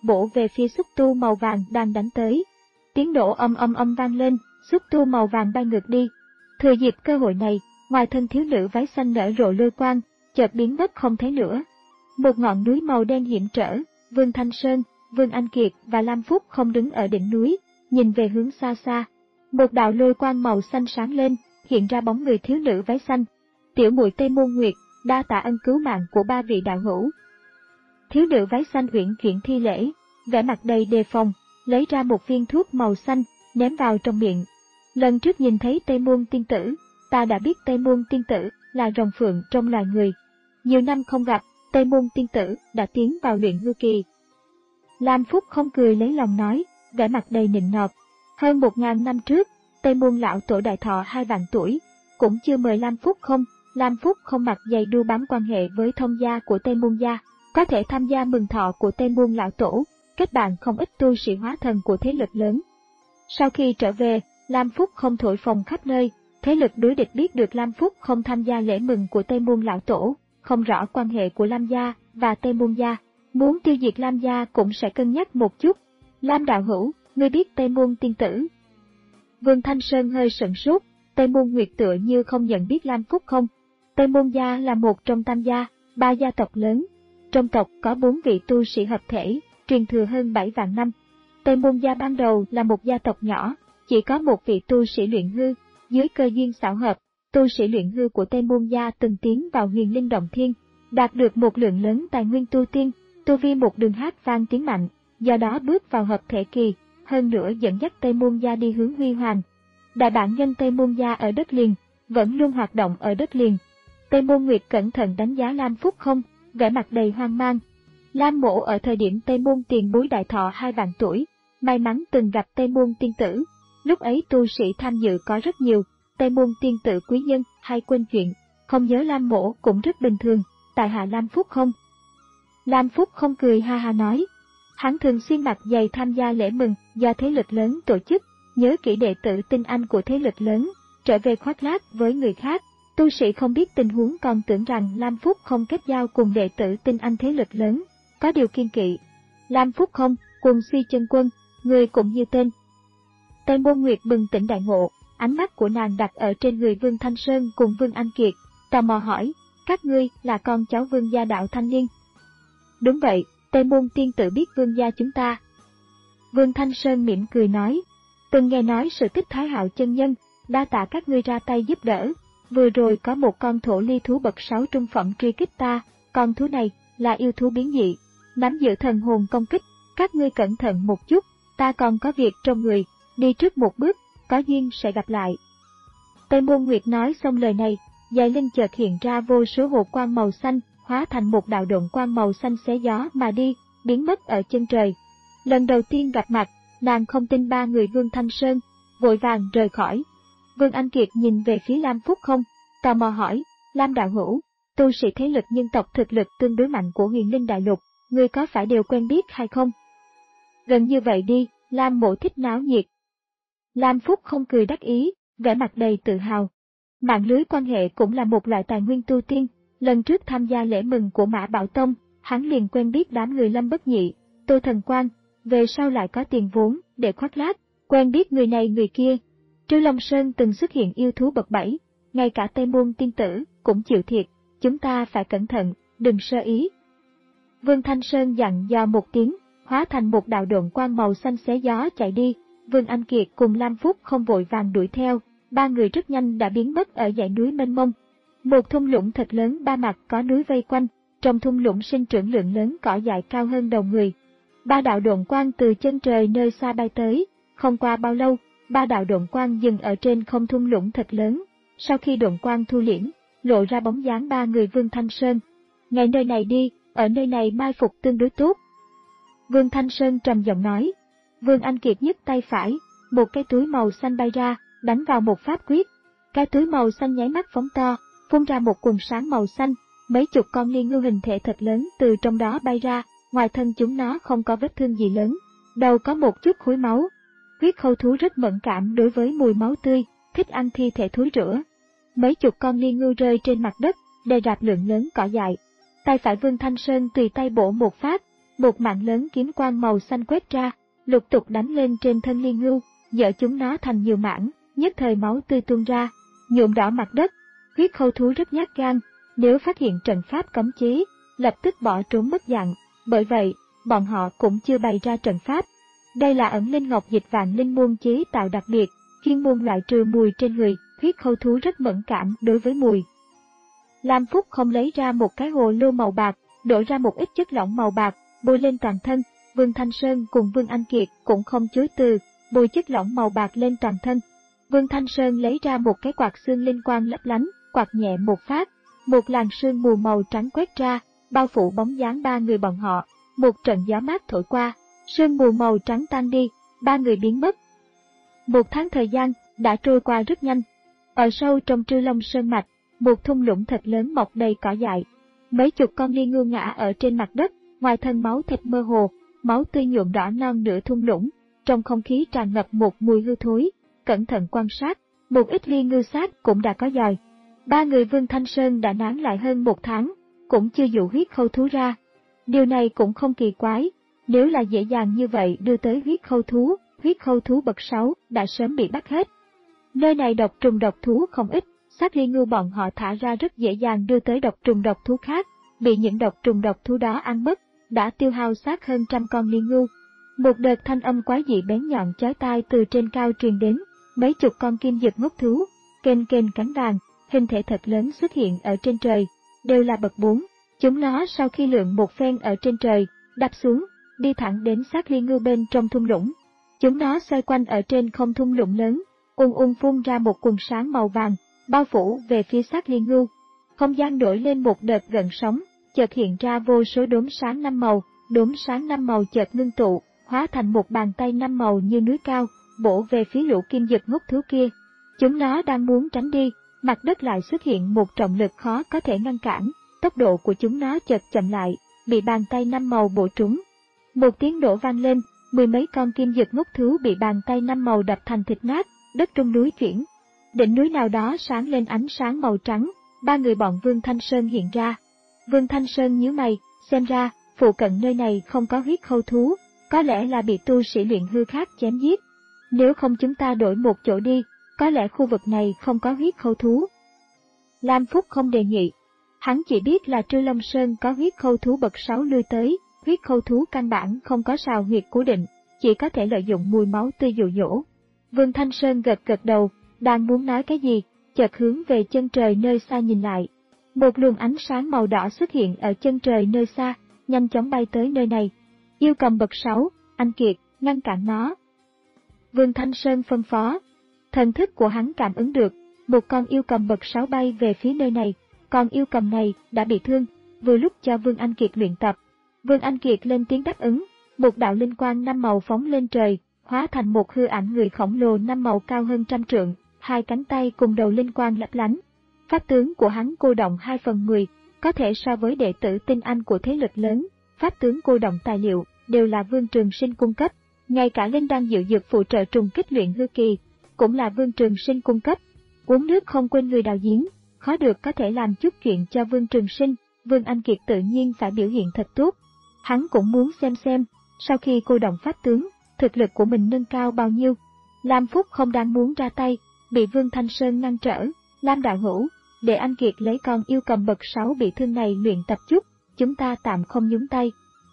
bổ về phía xúc tu màu vàng đang đánh tới. Tiếng nổ âm âm âm vang lên, xúc tu màu vàng bay ngược đi. Thừa dịp cơ hội này, ngoài thân thiếu nữ váy xanh nở rộ lôi quang, chợt biến mất không thấy nữa. Một ngọn núi màu đen hiểm trở, Vương Thanh Sơn, Vương Anh Kiệt và Lam Phúc không đứng ở đỉnh núi, nhìn về hướng xa xa. Một đạo lôi quang màu xanh sáng lên, hiện ra bóng người thiếu nữ váy xanh. Tiểu muội Tây Môn Nguyệt, đa tạ ân cứu mạng của ba vị đạo hữu. Thiếu nữ váy xanh uyển chuyển thi lễ, vẻ mặt đầy đề phòng, lấy ra một viên thuốc màu xanh, ném vào trong miệng. Lần trước nhìn thấy Tây Môn tiên tử, ta đã biết Tây Môn tiên tử là rồng phượng trong loài người. Nhiều năm không gặp, Tây Môn tiên tử đã tiến vào luyện hư kỳ. Lam Phúc không cười lấy lòng nói, vẻ mặt đầy nịnh nọt. Hơn một ngàn năm trước, Tây Môn lão tổ đại thọ hai vạn tuổi, cũng chưa mời Lam Phúc không. Lam Phúc không mặc dày đu bám quan hệ với thông gia của Tây Môn gia, có thể tham gia mừng thọ của Tây Môn lão tổ, kết bạn không ít tu sĩ hóa thần của thế lực lớn. Sau khi trở về, Lam Phúc không thổi phồng khắp nơi, thế lực đối địch biết được Lam Phúc không tham gia lễ mừng của Tây Môn lão tổ, không rõ quan hệ của Lam gia và Tây Môn gia, muốn tiêu diệt Lam gia cũng sẽ cân nhắc một chút. Lam đạo hữu, ngươi biết Tây Môn tiên tử? Vương Thanh Sơn hơi sửng sốt, Tây Môn Nguyệt tựa như không nhận biết Lam Phúc không. Tây Môn gia là một trong tam gia, ba gia tộc lớn. Trong tộc có bốn vị tu sĩ hợp thể, truyền thừa hơn bảy vạn năm. Tây Môn gia ban đầu là một gia tộc nhỏ, chỉ có một vị tu sĩ luyện hư. Dưới cơ duyên xảo hợp, tu sĩ luyện hư của Tây Môn gia từng tiến vào huyền linh động thiên, đạt được một lượng lớn tài nguyên tu tiên, tu vi một đường hát vang tiến mạnh, do đó bước vào hợp thể kỳ, hơn nữa dẫn dắt Tây Môn gia đi hướng huy hoàng. Đại bản nhân Tây Môn gia ở đất liền, vẫn luôn hoạt động ở đất liền. Tây Môn Nguyệt cẩn thận đánh giá Lam Phúc không, vẻ mặt đầy hoang mang. Lam mộ ở thời điểm Tây Môn tiền bối đại thọ hai vạn tuổi, may mắn từng gặp Tây Môn tiên tử. Lúc ấy tu sĩ tham dự có rất nhiều, Tây Môn tiên tử quý nhân hay quên chuyện, không nhớ Lam mộ cũng rất bình thường, tại hạ Lam Phúc không. Lam Phúc không cười ha ha nói, hắn thường xuyên mặc giày tham gia lễ mừng do thế lực lớn tổ chức, nhớ kỹ đệ tử tinh anh của thế lực lớn, trở về khoác lác với người khác. Tu sĩ không biết tình huống còn tưởng rằng Lam Phúc không kết giao cùng đệ tử tinh anh thế lực lớn, có điều kiêng kỵ. Lam Phúc không, cùng Suy Chân Quân, người cũng như tên. Tây Môn Nguyệt bừng tỉnh đại ngộ, ánh mắt của nàng đặt ở trên người Vương Thanh Sơn cùng Vương Anh Kiệt, tò mò hỏi, các ngươi là con cháu Vương gia đạo thanh niên? Đúng vậy, Tây Môn tiên tử biết Vương gia chúng ta. Vương Thanh Sơn mỉm cười nói, từng nghe nói sự tích Thái Hạo chân nhân, đa tạ các ngươi ra tay giúp đỡ. Vừa rồi có một con thổ ly thú bậc sáu trung phẩm truy kích ta, con thú này là yêu thú biến dị, nắm giữ thần hồn công kích, các ngươi cẩn thận một chút, ta còn có việc trong người, đi trước một bước, có duyên sẽ gặp lại. Tây Môn Nguyệt nói xong lời này, dài linh chợt hiện ra vô số hồ quang màu xanh, hóa thành một đạo độn quang màu xanh xé gió mà đi, biến mất ở chân trời. Lần đầu tiên gặp mặt, nàng không tin ba người Vương Thanh Sơn, vội vàng rời khỏi. Vương Anh Kiệt nhìn về phía Lam Phúc không, tò mò hỏi, Lam đạo hữu, tu sĩ thế lực nhân tộc thực lực tương đối mạnh của huyền linh đại lục, ngươi có phải đều quen biết hay không? Gần như vậy đi, Lam mộ thích náo nhiệt. Lam Phúc không cười đắc ý, vẻ mặt đầy tự hào. Mạng lưới quan hệ cũng là một loại tài nguyên tu tiên, lần trước tham gia lễ mừng của Mã Bảo Tông, hắn liền quen biết đám người Lâm Bất Nhị, Tô Thần Quang, về sau lại có tiền vốn để khoác lác, quen biết người này người kia. Trư Long Sơn từng xuất hiện yêu thú bậc bảy, ngay cả Tây Môn tiên tử cũng chịu thiệt, chúng ta phải cẩn thận, đừng sơ ý. Vương Thanh Sơn dặn dò một tiếng, hóa thành một đạo độn quang màu xanh xé gió chạy đi. Vương Anh Kiệt cùng Lam Phúc không vội vàng đuổi theo, ba người rất nhanh đã biến mất ở dãy núi mênh mông. Một thung lũng thật lớn ba mặt có núi vây quanh, trong thung lũng sinh trưởng lượng lớn cỏ dại cao hơn đầu người. Ba đạo độn quang từ chân trời nơi xa bay tới, không qua bao lâu, ba đạo độn quang dừng ở trên không thung lũng thật lớn. Sau khi độn quang thu liễm, lộ ra bóng dáng ba người Vương Thanh Sơn. Ngay nơi này đi, ở nơi này mai phục tương đối tốt. Vương Thanh Sơn trầm giọng nói. Vương Anh Kiệt nhấc tay phải, một cái túi màu xanh bay ra, đánh vào một pháp quyết. Cái túi màu xanh nháy mắt phóng to, phun ra một quần sáng màu xanh, mấy chục con liên ngưu hình thể thật lớn từ trong đó bay ra, ngoài thân chúng nó không có vết thương gì lớn, đầu có một chút khối máu. Huyết khâu thú rất mẫn cảm đối với mùi máu tươi, thích ăn thi thể thối rữa. Mấy chục con liên ngưu rơi trên mặt đất, đè rạp lượng lớn cỏ dại. Tay phải Vương Thanh Sơn tùy tay bổ một phát, một mạng lớn kiếm quang màu xanh quét ra, lục tục đánh lên trên thân liên ngưu, dỡ chúng nó thành nhiều mảng, nhất thời máu tươi tuôn ra, nhuộm đỏ mặt đất. Huyết khâu thú rất nhát gan, nếu phát hiện trận pháp cấm chế, lập tức bỏ trốn mất dạng, bởi vậy, bọn họ cũng chưa bày ra trận pháp. Đây là ẩn linh ngọc dịch vạn linh môn chế tạo đặc biệt, chuyên môn loại trừ mùi trên người, huyết khâu thú rất mẫn cảm đối với mùi. Lam Phúc không lấy ra một cái hồ lô màu bạc, đổ ra một ít chất lỏng màu bạc, bôi lên toàn thân. Vương Thanh Sơn cùng Vương Anh Kiệt cũng không chối từ, bôi chất lỏng màu bạc lên toàn thân. Vương Thanh Sơn lấy ra một cái quạt xương linh quang lấp lánh, quạt nhẹ một phát, một làn sương mù màu trắng quét ra, bao phủ bóng dáng ba người bọn họ. Một trận gió mát thổi qua, sương mù màu trắng tan đi, ba người biến mất. Một tháng thời gian đã trôi qua rất nhanh. Ở sâu trong Trư Long Sơn mạch, một thung lũng thật lớn mọc đầy cỏ dại. Mấy chục con liên ngưu ngã ở trên mặt đất, ngoài thân máu thịt mơ hồ, máu tươi nhuộm đỏ non nửa thung lũng. Trong không khí tràn ngập một mùi hư thối. Cẩn thận quan sát, một ít liên ngưu xác cũng đã có giòi. Ba người Vương Thanh Sơn đã nán lại hơn một tháng, cũng chưa dụ huyết khâu thú ra. Điều này cũng không kỳ quái, nếu là dễ dàng như vậy đưa tới huyết khâu thú, huyết khâu thú bậc sáu đã sớm bị bắt hết. Nơi này độc trùng độc thú không ít, xác liên ngưu bọn họ thả ra rất dễ dàng đưa tới độc trùng độc thú khác, bị những độc trùng độc thú đó ăn mất, đã tiêu hao xác hơn trăm con liên ngưu. Một đợt thanh âm quái dị bén nhọn chói tai từ trên cao truyền đến, mấy chục con kim dực ngốc thú, kênh kênh cánh vàng, hình thể thật lớn xuất hiện ở trên trời, đều là bậc bốn. Chúng nó sau khi lượn một phen ở trên trời, đáp xuống, đi thẳng đến xác liên ngưu bên trong thung lũng. Chúng nó xoay quanh ở trên không thung lũng lớn, ung ung phun ra một quần sáng màu vàng, bao phủ về phía xác liên ngưu. Không gian nổi lên một đợt gợn sóng, chợt hiện ra vô số đốm sáng năm màu, đốm sáng năm màu chợt ngưng tụ, hóa thành một bàn tay năm màu như núi cao, bổ về phía lũ kim dực ngốc thú kia. Chúng nó đang muốn tránh đi, mặt đất lại xuất hiện một trọng lực khó có thể ngăn cản, tốc độ của chúng nó chợt chậm lại, bị bàn tay năm màu bổ trúng. Một tiếng nổ vang lên, mười mấy con kim dực ngốc thú bị bàn tay năm màu đập thành thịt nát, đất trung núi chuyển. Đỉnh núi nào đó sáng lên ánh sáng màu trắng, ba người bọn Vương Thanh Sơn hiện ra. Vương Thanh Sơn nhíu mày, xem ra, phụ cận nơi này không có huyết khâu thú, có lẽ là bị tu sĩ luyện hư khác chém giết. Nếu không chúng ta đổi một chỗ đi, có lẽ khu vực này không có huyết khâu thú. Lam Phúc không đề nghị. Hắn chỉ biết là Trư Long Sơn có huyết khâu thú bậc sáu lui tới, huyết khâu thú căn bản không có sào huyệt cố định, chỉ có thể lợi dụng mùi máu tươi dụ dỗ. Vương Thanh Sơn gật gật đầu, đang muốn nói cái gì, chợt hướng về chân trời nơi xa nhìn lại. Một luồng ánh sáng màu đỏ xuất hiện ở chân trời nơi xa, nhanh chóng bay tới nơi này. Yêu cầm bậc sáu, anh Kiệt, ngăn cản nó. Vương Thanh Sơn phân phó. Thần thức của hắn cảm ứng được, một con yêu cầm bậc sáu bay về phía nơi này. Con yêu cầm này đã bị thương, vừa lúc cho Vương Anh Kiệt luyện tập. Vương Anh Kiệt lên tiếng đáp ứng, một đạo linh quang năm màu phóng lên trời, hóa thành một hư ảnh người khổng lồ năm màu cao hơn trăm trượng, hai cánh tay cùng đầu linh quang lấp lánh. Pháp tướng của hắn cô động hai phần mười, có thể so với đệ tử tinh anh của thế lực lớn. Pháp tướng cô động tài liệu đều là Vương Trường Sinh cung cấp, ngay cả linh đan diệu dược phụ trợ trùng kích luyện hư kỳ cũng là Vương Trường Sinh cung cấp. Uống nước không quên người đào giếng, khó được có thể làm chút chuyện cho Vương Trường Sinh, Vương Anh Kiệt tự nhiên phải biểu hiện thật tốt. Hắn cũng muốn xem xem, sau khi cô động pháp tướng, thực lực của mình nâng cao bao nhiêu. Lam Phúc không đang muốn ra tay, bị Vương Thanh Sơn ngăn trở. Lam đạo hữu, để anh Kiệt lấy con yêu cầm bậc sáu bị thương này luyện tập chút, chúng ta tạm không nhúng tay.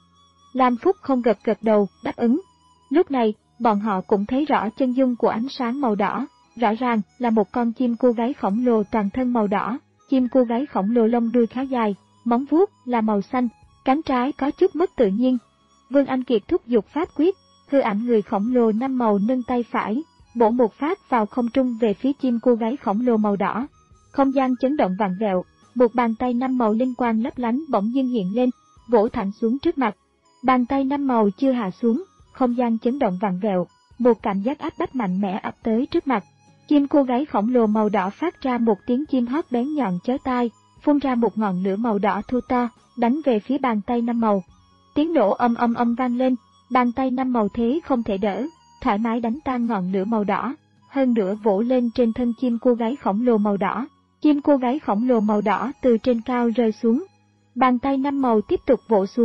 Lam Phúc không gật gật đầu, đáp ứng. Lúc này, bọn họ cũng thấy rõ chân dung của ánh sáng màu đỏ, rõ ràng là một con chim cô gái khổng lồ toàn thân màu đỏ, chim cô gái khổng lồ lông đuôi khá dài, móng vuốt là màu xanh, cánh trái có chút mất tự nhiên. Vương Anh Kiệt thúc giục pháp quyết, hư ảnh người khổng lồ năm màu nâng tay phải, bổ một phát vào không trung về phía chim cô gái khổng lồ màu đỏ. Không gian chấn động vặn vẹo, một bàn tay năm màu linh quang lấp lánh bỗng dưng hiện lên, vỗ thẳng xuống trước mặt. Bàn tay năm màu chưa hạ xuống, không gian chấn động vặn vẹo, một cảm giác áp bách mạnh mẽ ập tới trước mặt. Chim cô gái khổng lồ màu đỏ phát ra một tiếng chim hót bén nhọn chói tai, phun ra một ngọn lửa màu đỏ thô to, đánh về phía bàn tay năm màu. Tiếng nổ âm âm âm vang lên, bàn tay năm màu thế không thể đỡ, thoải mái đánh tan ngọn lửa màu đỏ, hơn nữa vỗ lên trên thân chim cô gái khổng lồ màu đỏ. Chim cô gái khổng lồ màu đỏ từ trên cao rơi xuống. Bàn tay năm màu tiếp tục vỗ xuống,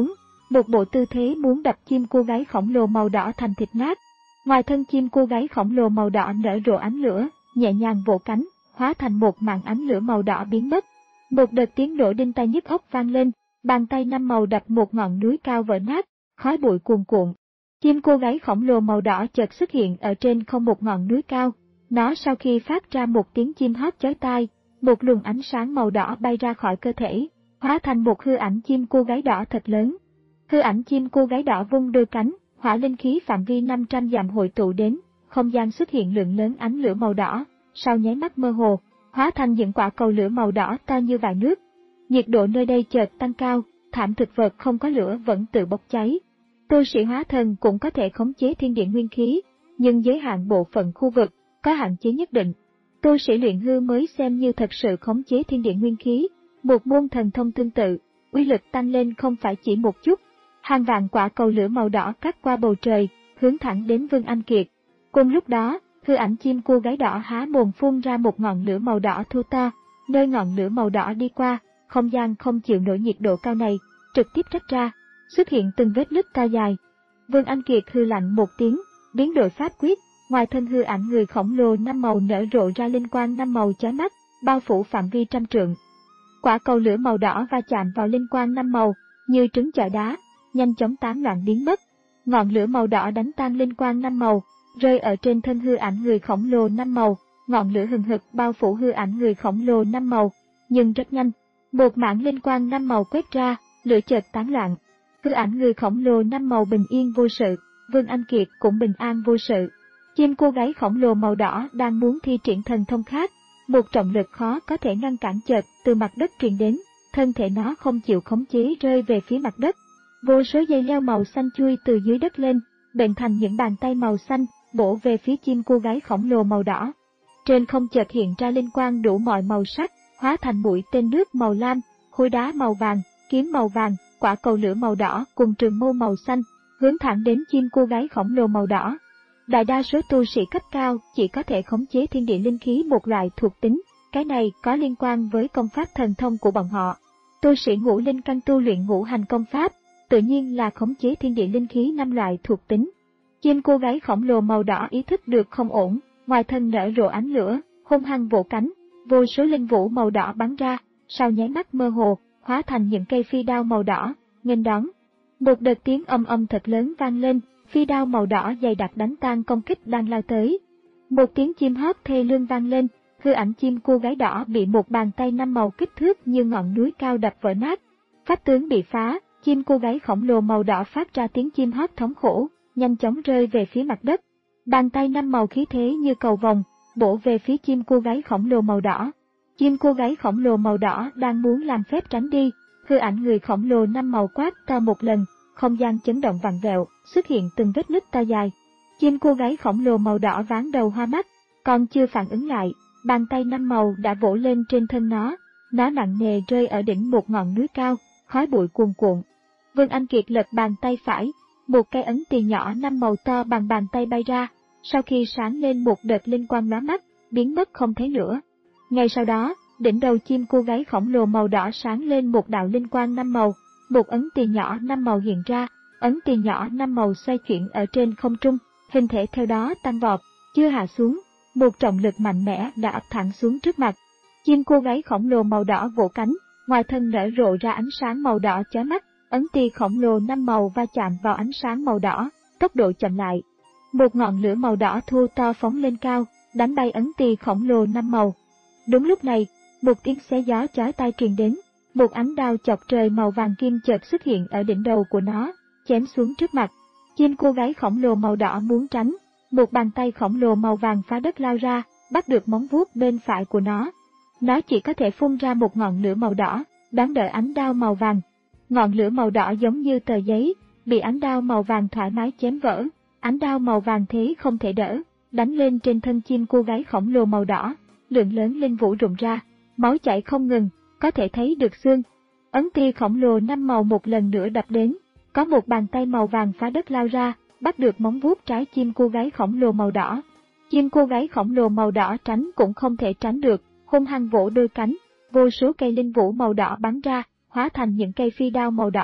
một bộ tư thế muốn đập chim cô gái khổng lồ màu đỏ thành thịt nát. Ngoài thân chim cô gái khổng lồ màu đỏ nở rộ ánh lửa, nhẹ nhàng vỗ cánh, hóa thành một màn ánh lửa màu đỏ biến mất. Một đợt tiếng nổ đinh tai nhức óc vang lên, bàn tay năm màu đập một ngọn núi cao vỡ nát, khói bụi cuồn cuộn. Chim cô gái khổng lồ màu đỏ chợt xuất hiện ở trên không một ngọn núi cao. Nó sau khi phát ra một tiếng chim hót chói tai, một luồng ánh sáng màu đỏ bay ra khỏi cơ thể, hóa thành một hư ảnh chim cô gái đỏ thật lớn. Hư ảnh chim cô gái đỏ vung đôi cánh, hỏa linh khí phạm vi năm trăm dặm hội tụ đến, không gian xuất hiện lượng lớn ánh lửa màu đỏ, sau nháy mắt mơ hồ, hóa thành những quả cầu lửa màu đỏ to như vại nước. Nhiệt độ nơi đây chợt tăng cao, thảm thực vật không có lửa vẫn tự bốc cháy. Tu sĩ hóa thần cũng có thể khống chế thiên địa nguyên khí, nhưng giới hạn bộ phận khu vực, có hạn chế nhất định. Tu sĩ luyện hư mới xem như thật sự khống chế thiên địa nguyên khí, một môn thần thông tương tự, uy lực tăng lên không phải chỉ một chút. Hàng vạn quả cầu lửa màu đỏ cắt qua bầu trời, hướng thẳng đến Vương Anh Kiệt. Cùng lúc đó, hư ảnh chim cô gái đỏ há mồm phun ra một ngọn lửa màu đỏ thô to, nơi ngọn lửa màu đỏ đi qua, không gian không chịu nổi nhiệt độ cao này, trực tiếp rách ra, xuất hiện từng vết nứt cao dài. Vương Anh Kiệt hư lạnh một tiếng, biến đổi pháp quyết, ngoài thân hư ảnh người khổng lồ năm màu nở rộ ra linh quang năm màu chói mắt, bao phủ phạm vi trăm trượng. Quả cầu lửa màu đỏ va chạm vào linh quang năm màu, như trứng chọi đá, nhanh chóng tán loạn biến mất. Ngọn lửa màu đỏ đánh tan linh quang năm màu, rơi ở trên thân hư ảnh người khổng lồ năm màu, ngọn lửa hừng hực bao phủ hư ảnh người khổng lồ năm màu, nhưng rất nhanh, một mảng linh quang năm màu quét ra, lửa chợt tán loạn. Hư ảnh người khổng lồ năm màu bình yên vô sự, Vương Anh Kiệt cũng bình an vô sự. Chim cô gái khổng lồ màu đỏ đang muốn thi triển thần thông khác, một trọng lực khó có thể ngăn cản chợt từ mặt đất truyền đến, thân thể nó không chịu khống chế rơi về phía mặt đất. Vô số dây leo màu xanh chui từ dưới đất lên, bệnh thành những bàn tay màu xanh, bổ về phía chim cô gái khổng lồ màu đỏ. Trên không chợt hiện ra linh quang đủ mọi màu sắc, hóa thành mũi tên nước màu lam, khối đá màu vàng, kiếm màu vàng, quả cầu lửa màu đỏ cùng trường mâu màu xanh, hướng thẳng đến chim cô gái khổng lồ màu đỏ. Đại đa số tu sĩ cấp cao chỉ có thể khống chế thiên địa linh khí một loại thuộc tính, cái này có liên quan với công pháp thần thông của bọn họ. Tu sĩ ngũ linh căn tu luyện ngũ hành công pháp, tự nhiên là khống chế thiên địa linh khí năm loại thuộc tính. Chim cô gái khổng lồ màu đỏ ý thức được không ổn, ngoài thân nở rộ ánh lửa, hung hăng vỗ cánh, vô số linh vũ màu đỏ bắn ra, sau nháy mắt mơ hồ, hóa thành những cây phi đao màu đỏ, nghênh đón. Một đợt tiếng âm âm thật lớn vang lên, phi đao màu đỏ dày đặc đánh tan công kích đang lao tới. Một tiếng chim hót thê lương vang lên, hư ảnh chim cô gái đỏ bị một bàn tay năm màu kích thước như ngọn núi cao đập vỡ nát. Pháp tướng bị phá, chim cô gái khổng lồ màu đỏ phát ra tiếng chim hót thống khổ, nhanh chóng rơi về phía mặt đất. Bàn tay năm màu khí thế như cầu vồng, bổ về phía chim cô gái khổng lồ màu đỏ. Chim cô gái khổng lồ màu đỏ đang muốn làm phép tránh đi, hư ảnh người khổng lồ năm màu quát to một lần, không gian chấn động vặn vẹo, xuất hiện từng vết nứt to dài. Chim cô gái khổng lồ màu đỏ váng đầu hoa mắt, còn chưa phản ứng lại, bàn tay năm màu đã vỗ lên trên thân nó, nó nặng nề rơi ở đỉnh một ngọn núi cao, khói bụi cuồn cuộn. Vương Anh Kiệt lật bàn tay phải, một cái ấn tiền nhỏ năm màu to bằng bàn tay bay ra, sau khi sáng lên một đợt linh quang lóa mắt, biến mất không thấy nữa. Ngay sau đó, đỉnh đầu chim cô gái khổng lồ màu đỏ sáng lên một đạo linh quang năm màu, một ấn tiền nhỏ năm màu hiện ra, ấn tiền nhỏ năm màu xoay chuyển ở trên không trung, hình thể theo đó tăng vọt, chưa hạ xuống, một trọng lực mạnh mẽ đã ập thẳng xuống trước mặt. Chim cô gái khổng lồ màu đỏ vỗ cánh, ngoài thân nở rộ ra ánh sáng màu đỏ chói mắt, ấn tiền khổng lồ năm màu va chạm vào ánh sáng màu đỏ, tốc độ chậm lại. Một ngọn lửa màu đỏ thô to phóng lên cao, đánh bay ấn tiền khổng lồ năm màu. Đúng lúc này, một tiếng xé gió chói tai truyền đến, một ánh đao chọc trời màu vàng kim chợt xuất hiện ở đỉnh đầu của nó, chém xuống trước mặt. Chim cô gái khổng lồ màu đỏ muốn tránh, một bàn tay khổng lồ màu vàng phá đất lao ra, bắt được móng vuốt bên phải của nó. Nó chỉ có thể phun ra một ngọn lửa màu đỏ, đón đợi ánh đao màu vàng. Ngọn lửa màu đỏ giống như tờ giấy, bị ánh đao màu vàng thoải mái chém vỡ. Ánh đao màu vàng thế không thể đỡ, đánh lên trên thân chim cô gái khổng lồ màu đỏ, lượng lớn linh vũ rụng ra, máu chảy không ngừng, có thể thấy được xương. Ấn tia khổng lồ năm màu một lần nữa đập đến, có một bàn tay màu vàng phá đất lao ra, bắt được móng vuốt trái chim cô gái khổng lồ màu đỏ. Chim cô gái khổng lồ màu đỏ tránh cũng không thể tránh được, hung hăng vỗ đôi cánh, vô số cây linh vũ màu đỏ bắn ra, hóa thành những cây phi đao màu đỏ,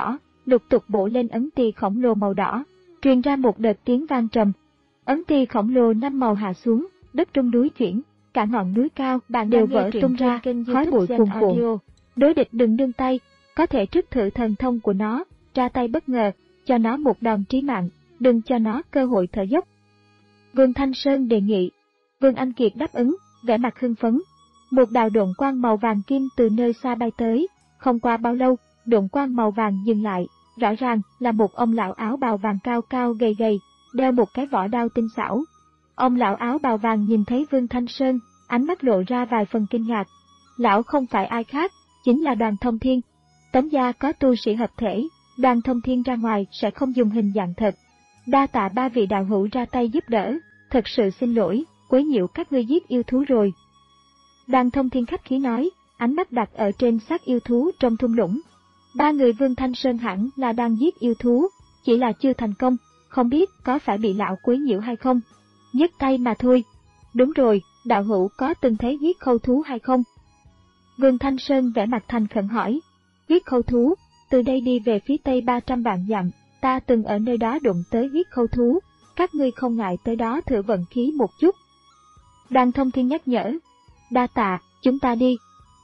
lục tục bổ lên ấn tỳ khổng lồ màu đỏ, truyền ra một đợt tiếng vang trầm. Ấn tỳ khổng lồ năm màu hạ xuống, đất rung núi chuyển, cả ngọn núi cao bạn đều vỡ tung ra, khói bụi cuồn cuộn. Đối địch đừng nương tay, có thể trước thử thần thông của nó, ra tay bất ngờ, cho nó một đòn trí mạng, đừng cho nó cơ hội thở dốc. Vương Thanh Sơn đề nghị. Vương Anh Kiệt đáp ứng, vẻ mặt hưng phấn. Một đạo độn quang màu vàng kim từ nơi xa bay tới, không qua bao lâu, độn quang màu vàng dừng lại, rõ ràng là một ông lão áo bào vàng cao cao gầy gầy, đeo một cái vỏ đao tinh xảo. Ông lão áo bào vàng nhìn thấy Vương Thanh Sơn, ánh mắt lộ ra vài phần kinh ngạc. Lão không phải ai khác, chính là Đoàn Thông Thiên. Tống gia có tu sĩ hợp thể, Đoàn Thông Thiên ra ngoài sẽ không dùng hình dạng thật. Đa tạ ba vị đạo hữu ra tay giúp đỡ, thật sự xin lỗi, quấy nhiễu các ngươi giết yêu thú rồi. Đoàn Thông Thiên khách khí nói, ánh mắt đặt ở trên xác yêu thú trong thung lũng. Ba người Vương Thanh Sơn hẳn là đang giết yêu thú, chỉ là chưa thành công, không biết có phải bị lão quấy nhiễu hay không. Nhấc tay mà thôi. Đúng rồi, đạo hữu có từng thấy huyết khâu thú hay không? Vương Thanh Sơn vẻ mặt thành khẩn hỏi. Huyết khâu thú, từ đây đi về phía tây ba trăm vạn dặm, ta từng ở nơi đó đụng tới huyết khâu thú, các ngươi không ngại tới đó thử vận khí một chút. Đoàn Thông Thiên nhắc nhở. Đa tạ, chúng ta đi.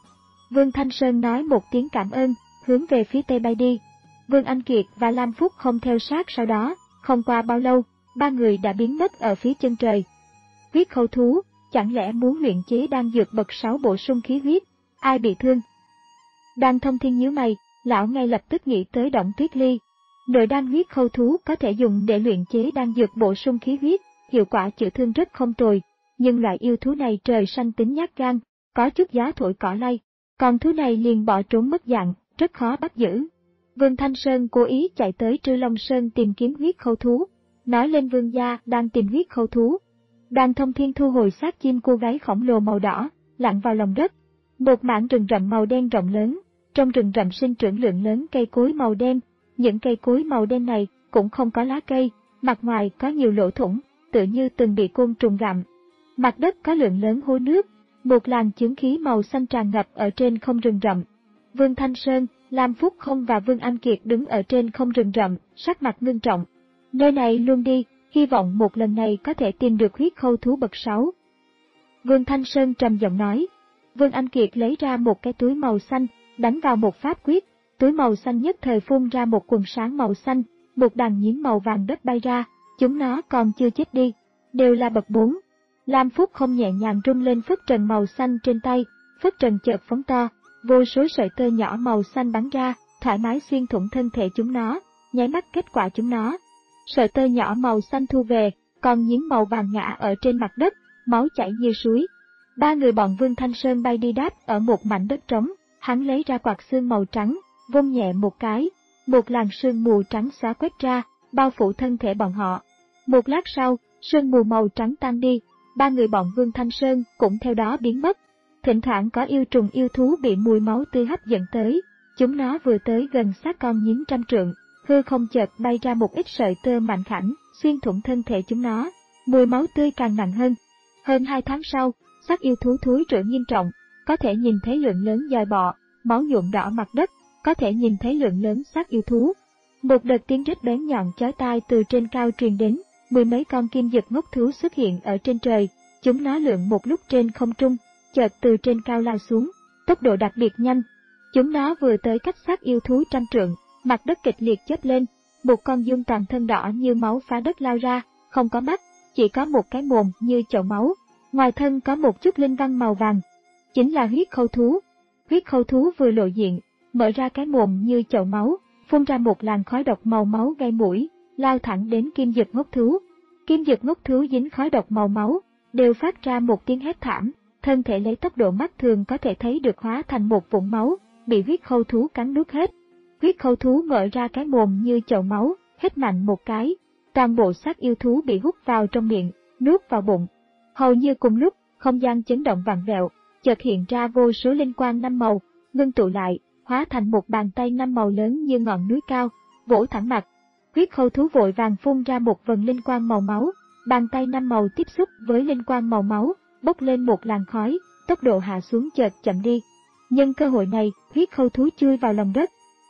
Vương Thanh Sơn nói một tiếng cảm ơn, hướng về phía tây bay đi. Vương Anh Kiệt và Lam Phúc không theo sát sau đó, không qua bao lâu, ba người đã biến mất ở phía chân trời. Huyết khâu thú, chẳng lẽ muốn luyện chế đan dược bậc sáu bổ sung khí huyết, ai bị thương? Đoàn Thông Thiên nhíu mày, lão ngay lập tức nghĩ tới Đổng Tuyết Ly. Nội đan huyết khâu thú có thể dùng để luyện chế đan dược bổ sung khí huyết, hiệu quả chữa thương rất không tồi, nhưng loại yêu thú này trời xanh tính nhát gan, có chút giá thổi cỏ lay, còn thú này liền bỏ trốn mất dạng, rất khó bắt giữ. Vương Thanh Sơn cố ý chạy tới Trư Long Sơn tìm kiếm huyết khâu thú, nói lên Vương gia đang tìm huyết khâu thú. Đoàn Thông Thiên thu hồi xác chim cô gái khổng lồ màu đỏ, lặn vào lòng đất. Một mảng rừng rậm màu đen rộng lớn, trong rừng rậm sinh trưởng lượng lớn cây cối màu đen, những cây cối màu đen này cũng không có lá cây, mặt ngoài có nhiều lỗ thủng, tựa như từng bị côn trùng gặm. Mặt đất có lượng lớn hố nước, một làn chướng khí màu xanh tràn ngập ở trên không rừng rậm. Vương Thanh Sơn, Lam Phúc Không và Vương Anh Kiệt đứng ở trên không rừng rậm, sắc mặt ngưng trọng. Nơi này luôn đi, hy vọng một lần này có thể tìm được huyết khâu thú bậc sáu. Vương Thanh Sơn trầm giọng nói. Vương Anh Kiệt lấy ra một cái túi màu xanh, đánh vào một pháp quyết, túi màu xanh nhất thời phun ra một quần sáng màu xanh, một đàn nhím màu vàng đất bay ra, chúng nó còn chưa chết đi, đều là bậc bốn. Lam Phúc Không nhẹ nhàng rung lên phất trần màu xanh trên tay, phất trần chợt phóng to, vô số sợi tơ nhỏ màu xanh bắn ra, thoải mái xuyên thủng thân thể chúng nó, nháy mắt kết quả chúng nó. Sợi tơ nhỏ màu xanh thu về, còn nhím màu vàng ngã ở trên mặt đất, máu chảy như suối. Ba người bọn Vương Thanh Sơn bay đi đáp ở một mảnh đất trống, hắn lấy ra quạt xương màu trắng, vung nhẹ một cái, một làn sương mù trắng xóa quét ra, bao phủ thân thể bọn họ. Một lát sau, sương mù màu trắng tan đi, ba người bọn Vương Thanh Sơn cũng theo đó biến mất. Thỉnh thoảng có yêu trùng yêu thú bị mùi máu tươi hấp dẫn tới, chúng nó vừa tới gần sát con nhím trăm trượng, hư không chợt bay ra một ít sợi tơ mạnh khảnh, xuyên thủng thân thể chúng nó, mùi máu tươi càng nặng hơn. Hơn hai tháng sau, xác yêu thú thúi rữa nghiêm trọng, có thể nhìn thấy lượng lớn giòi bọ, máu nhuộm đỏ mặt đất, có thể nhìn thấy lượng lớn xác yêu thú. Một đợt tiếng rít bén nhọn chói tai từ trên cao truyền đến, mười mấy con kim dực ngốc thú xuất hiện ở trên trời, chúng nó lượn một lúc trên không trung, chợt từ trên cao lao xuống, tốc độ đặc biệt nhanh. Chúng nó vừa tới cách xác yêu thú trăm trượng, mặt đất kịch liệt chớp lên, một con giun toàn thân đỏ như máu phá đất lao ra, không có mắt, chỉ có một cái mồm như chậu máu, ngoài thân có một chút linh văn màu vàng. Chính là huyết khâu thú. Huyết khâu thú vừa lộ diện, mở ra cái mồm như chậu máu, phun ra một làn khói độc màu máu gây mũi, lao thẳng đến kim dực ngốc thú. Kim dực ngốc thú dính khói độc màu máu, đều phát ra một tiếng hét thảm, thân thể lấy tốc độ mắt thường có thể thấy được hóa thành một vũng máu, bị huyết khâu thú cắn nuốt hết. Huyết khâu thú mở ra cái mồm như chậu máu, hít mạnh một cái, toàn bộ xác yêu thú bị hút vào trong miệng, nuốt vào bụng. Hầu như cùng lúc, không gian chấn động vặn vẹo, chợt hiện ra vô số linh quang năm màu, ngưng tụ lại, hóa thành một bàn tay năm màu lớn như ngọn núi cao, vỗ thẳng mặt. Huyết khâu thú vội vàng phun ra một vần linh quang màu máu, bàn tay năm màu tiếp xúc với linh quang màu máu, bốc lên một làn khói, tốc độ hạ xuống chợt chậm đi. Nhân cơ hội này, huyết khâu thú chui vào lòng đất.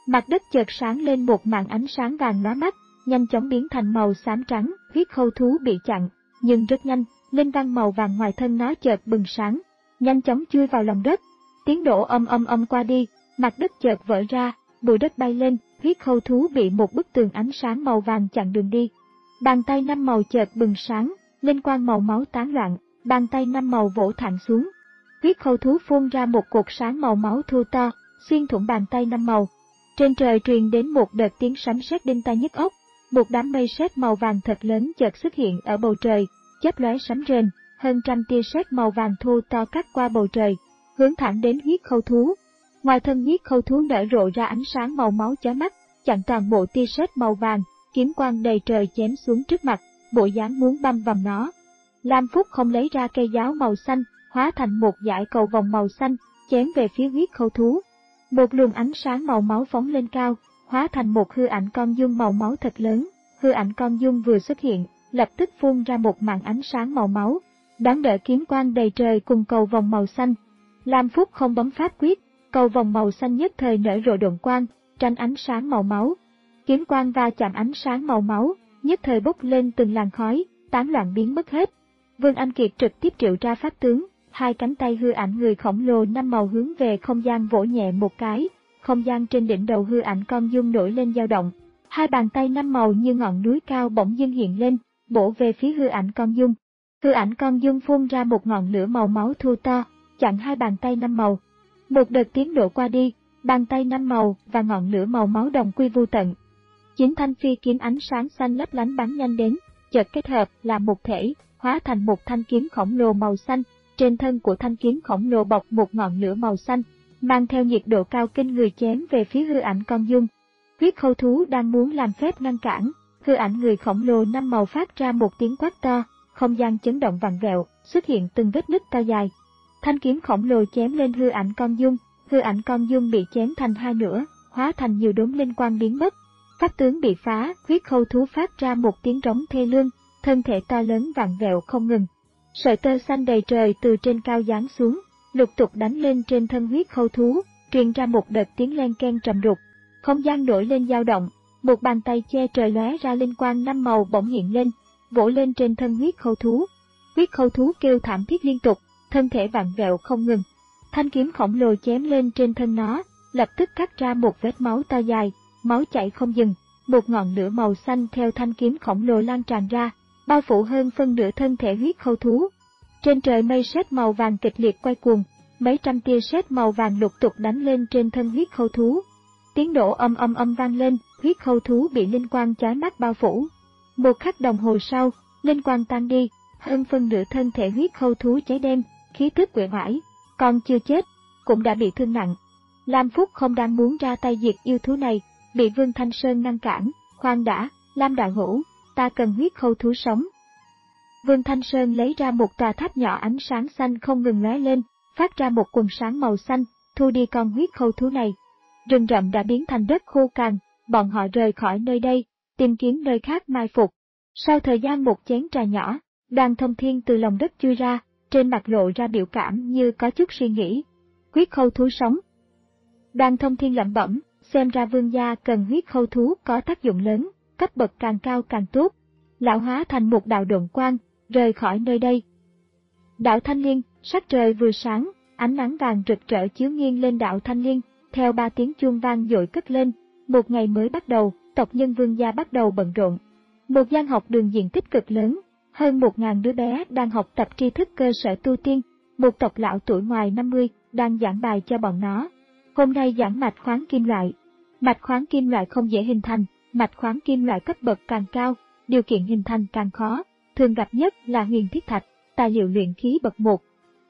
Mặt đất chợt sáng lên một màn ánh sáng vàng lóa mắt, nhanh chóng biến thành màu xám trắng, huyết khâu thú bị chặn, nhưng rất nhanh, linh văn màu vàng ngoài thân nó chợt bừng sáng, nhanh chóng chui vào lòng đất. Tiếng nổ âm âm âm qua đi, mặt đất chợt vỡ ra, bụi đất bay lên, huyết khâu thú bị một bức tường ánh sáng màu vàng chặn đường đi. Bàn tay năm màu chợt bừng sáng, linh quang màu máu tán loạn, bàn tay năm màu vỗ thẳng xuống. Huyết khâu thú phun ra một cột sáng màu máu thô to, xuyên thủng bàn tay năm màu. Trên trời truyền đến một đợt tiếng sấm sét đinh tai nhức óc, một đám mây sét màu vàng thật lớn chợt xuất hiện ở bầu trời, chớp lóe sấm rền, hơn trăm tia sét màu vàng thô to cắt qua bầu trời, hướng thẳng đến huyết khâu thú. Ngoài thân huyết khâu thú nở rộ ra ánh sáng màu máu chói mắt, chặn toàn bộ tia sét màu vàng, kiếm quang đầy trời chém xuống trước mặt, bộ dáng muốn băm vằm nó. Lam Phúc không lấy ra cây giáo màu xanh, hóa thành một dải cầu vòng màu xanh, chém về phía huyết khâu thú. Một luồng ánh sáng màu máu phóng lên cao, hóa thành một hư ảnh con giun màu máu thật lớn. Hư ảnh con giun vừa xuất hiện, lập tức phun ra một màn ánh sáng màu máu, đón đỡ kiếm quang đầy trời cùng cầu vòng màu xanh. Lam Phúc không bấm pháp quyết, cầu vòng màu xanh nhất thời nở rộ độn quang, tranh ánh sáng màu máu. Kiếm quang va chạm ánh sáng màu máu, nhất thời bốc lên từng làn khói, tán loạn biến mất hết. Vương Anh Kiệt trực tiếp triệu ra pháp tướng, hai cánh tay hư ảnh người khổng lồ năm màu hướng về không gian vỗ nhẹ một cái, không gian trên đỉnh đầu hư ảnh con giun nổi lên dao động. Hai bàn tay năm màu như ngọn núi cao bỗng dưng hiện lên, bổ về phía hư ảnh con giun. Hư ảnh con giun phun ra một ngọn lửa màu máu thô to, chặn hai bàn tay năm màu. Một đợt tiếng nổ qua đi, bàn tay năm màu và ngọn lửa màu máu đồng quy vô tận. Chín thanh phi kiếm ánh sáng xanh lấp lánh bắn nhanh đến, chợt kết hợp là một thể, hóa thành một thanh kiếm khổng lồ màu xanh. Trên thân của thanh kiếm khổng lồ bọc một ngọn lửa màu xanh, mang theo nhiệt độ cao kinh người chém về phía hư ảnh con giun. Huyết khâu thú đang muốn làm phép ngăn cản, hư ảnh người khổng lồ năm màu phát ra một tiếng quát to, không gian chấn động vặn vẹo, xuất hiện từng vết nứt to dài. Thanh kiếm khổng lồ chém lên hư ảnh con giun, hư ảnh con giun bị chém thành hai nửa, hóa thành nhiều đốm linh quang biến mất. Pháp tướng bị phá, huyết khâu thú phát ra một tiếng rống thê lương, thân thể to lớn vặn vẹo không ngừng. Sợi tơ xanh đầy trời từ trên cao giáng xuống, lục tục đánh lên trên thân huyết khâu thú, truyền ra một đợt tiếng len ken trầm đục. Không gian nổi lên dao động, một bàn tay che trời lóe ra linh quang năm màu bỗng hiện lên, vỗ lên trên thân huyết khâu thú. Huyết khâu thú kêu thảm thiết liên tục, thân thể vặn vẹo không ngừng. Thanh kiếm khổng lồ chém lên trên thân nó, lập tức cắt ra một vết máu to dài, máu chảy không dừng. Một ngọn lửa màu xanh theo thanh kiếm khổng lồ lan tràn ra, bao phủ hơn phân nửa thân thể huyết khâu thú. Trên trời mây sét màu vàng kịch liệt quay cuồng, mấy trăm tia sét màu vàng lục tục đánh lên trên thân huyết khâu thú. Tiếng nổ âm âm âm vang lên, huyết khâu thú bị linh quang chói mắt bao phủ. Một khắc đồng hồ sau, linh quang tan đi, hơn phân nửa thân thể huyết khâu thú cháy đen, khí tức uể oải, còn chưa chết, cũng đã bị thương nặng. Lam Phúc không đang muốn ra tay diệt yêu thú này, bị Vương Thanh Sơn ngăn cản. Khoan đã, Lam Đại Hữu, ta cần huyết khâu thú sống. Vương Thanh Sơn lấy ra một tòa tháp nhỏ ánh sáng xanh không ngừng lóe lên, phát ra một quần sáng màu xanh, thu đi con huyết khâu thú này. Rừng rậm đã biến thành đất khô cằn, bọn họ rời khỏi nơi đây, tìm kiếm nơi khác mai phục. Sau thời gian một chén trà nhỏ, Đoàn Thông Thiên từ lòng đất chui ra, trên mặt lộ ra biểu cảm như có chút suy nghĩ. Huyết khâu thú sống. Đoàn Thông Thiên lẩm bẩm, xem ra vương gia cần huyết khâu thú có tác dụng lớn, cấp bậc càng cao càng tốt. Lão hóa thành một đạo độn quang, rời khỏi nơi đây. Đảo Thanh Liên, sắc trời vừa sáng, ánh nắng vàng rực rỡ chiếu nghiêng lên đảo Thanh Liên, theo ba tiếng chuông vang dội cất lên. Một ngày mới bắt đầu, tộc nhân vương gia bắt đầu bận rộn. Một gian học đường diện tích cực lớn, hơn một ngàn đứa bé đang học tập tri thức cơ sở tu tiên. Một tộc lão tuổi ngoài năm mươi đang giảng bài cho bọn nó. Hôm nay giảng mạch khoáng kim loại. Mạch khoáng kim loại không dễ hình thành, mạch khoáng kim loại cấp bậc càng cao, điều kiện hình thành càng khó, thường gặp nhất là huyền thiết thạch, tài liệu luyện khí bậc một.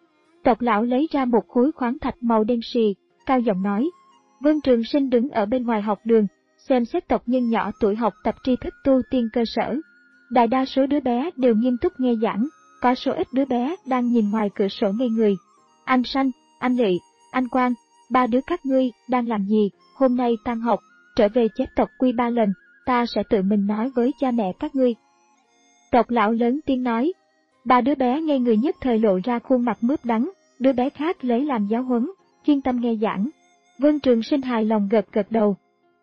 Tộc lão lấy ra một khối khoáng thạch màu đen xì, cao giọng nói. Vương Trường Sinh đứng ở bên ngoài học đường, xem xét tộc nhân nhỏ tuổi học tập tri thức tu tiên cơ sở. Đại đa số đứa bé đều nghiêm túc nghe giảng, có số ít đứa bé đang nhìn ngoài cửa sổ ngây người. Anh Sanh, anh Lị, anh Quang, ba đứa các ngươi đang làm gì? Hôm nay tan học, trở về chép tộc quy ba lần, ta sẽ tự mình nói với cha mẹ các ngươi. Tộc lão lớn tiếng nói. Ba đứa bé ngây người nhất thời lộ ra khuôn mặt mướp đắng, đứa bé khác lấy làm giáo huấn, chuyên tâm nghe giảng. Vương Trường Sinh hài lòng gật gật đầu.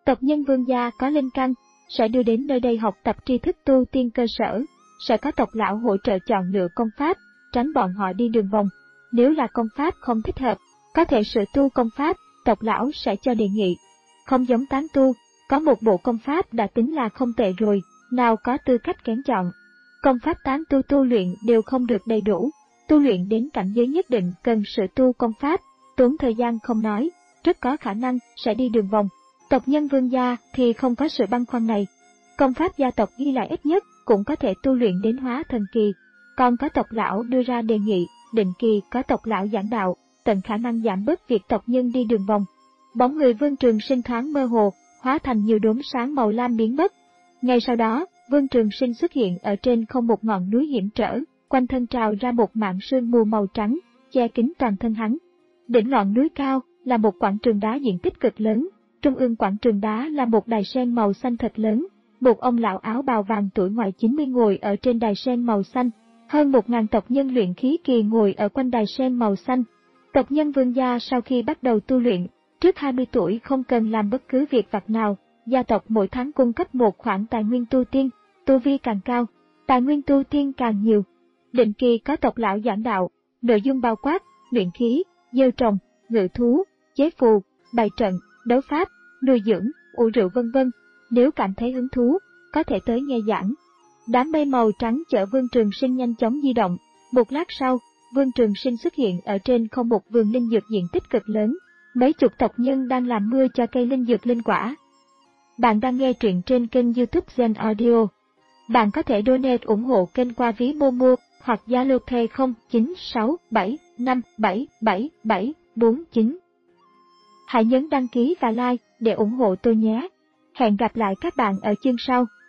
Tộc nhân Vương gia có linh căn, sẽ đưa đến nơi đây học tập tri thức tu tiên cơ sở, sẽ có tộc lão hỗ trợ chọn lựa công pháp, tránh bọn họ đi đường vòng. Nếu là công pháp không thích hợp, có thể sửa tu công pháp, tộc lão sẽ cho đề nghị. Không giống tán tu, có một bộ công pháp đã tính là không tệ rồi, nào có tư cách kén chọn. Công pháp tán tu tu luyện đều không được đầy đủ, tu luyện đến cảnh giới nhất định cần sửa tu công pháp, tốn thời gian không nói, rất có khả năng sẽ đi đường vòng. Tộc nhân Vương gia thì không có sự băn khoăn này. Công pháp gia tộc ghi lại ít nhất cũng có thể tu luyện đến hóa thần kỳ, còn có tộc lão đưa ra đề nghị, định kỳ có tộc lão giảng đạo, tận khả năng giảm bớt việc tộc nhân đi đường vòng. Bóng người Vương Trường Sinh thoáng mơ hồ, hóa thành nhiều đốm sáng màu lam biến mất. Ngay sau đó, Vương Trường Sinh xuất hiện ở trên không một ngọn núi hiểm trở, quanh thân trào ra một mảng sương mù màu trắng, che kín toàn thân hắn. Đỉnh ngọn núi cao là một quảng trường đá diện tích cực lớn, trung ương quảng trường đá là một đài sen màu xanh thật lớn. Một ông lão áo bào vàng tuổi ngoài chín mươi ngồi ở trên đài sen màu xanh, hơn một ngàn tộc nhân luyện khí kỳ ngồi ở quanh đài sen màu xanh. Tộc nhân Vương gia sau khi bắt đầu tu luyện, trước hai mươi tuổi không cần làm bất cứ việc vặt nào, gia tộc mỗi tháng cung cấp một khoản tài nguyên tu tiên, tu vi càng cao, tài nguyên tu tiên càng nhiều. Định kỳ có tộc lão giảng đạo, nội dung bao quát, luyện khí, gieo trồng, ngự thú, chế phù, bày trận, đấu pháp, nuôi dưỡng, ủ rượu vân vân. Nếu cảm thấy hứng thú, có thể tới nghe giảng. Đám mây màu trắng chở Vương Trường Sinh nhanh chóng di động. Một lát sau, Vương Trường Sinh xuất hiện ở trên không một vườn linh dược diện tích cực lớn. Mấy chục tộc nhân đang làm mưa cho cây linh dược linh quả. Bạn đang nghe truyện trên kênh YouTube Zen Audio. Bạn có thể donate ủng hộ kênh qua ví Momo hoặc Zalo Pay không chín sáu bảy năm bảy bảy bảy bốn chín. Hãy nhấn đăng ký và like để ủng hộ tôi nhé. Hẹn gặp lại các bạn ở chương sau.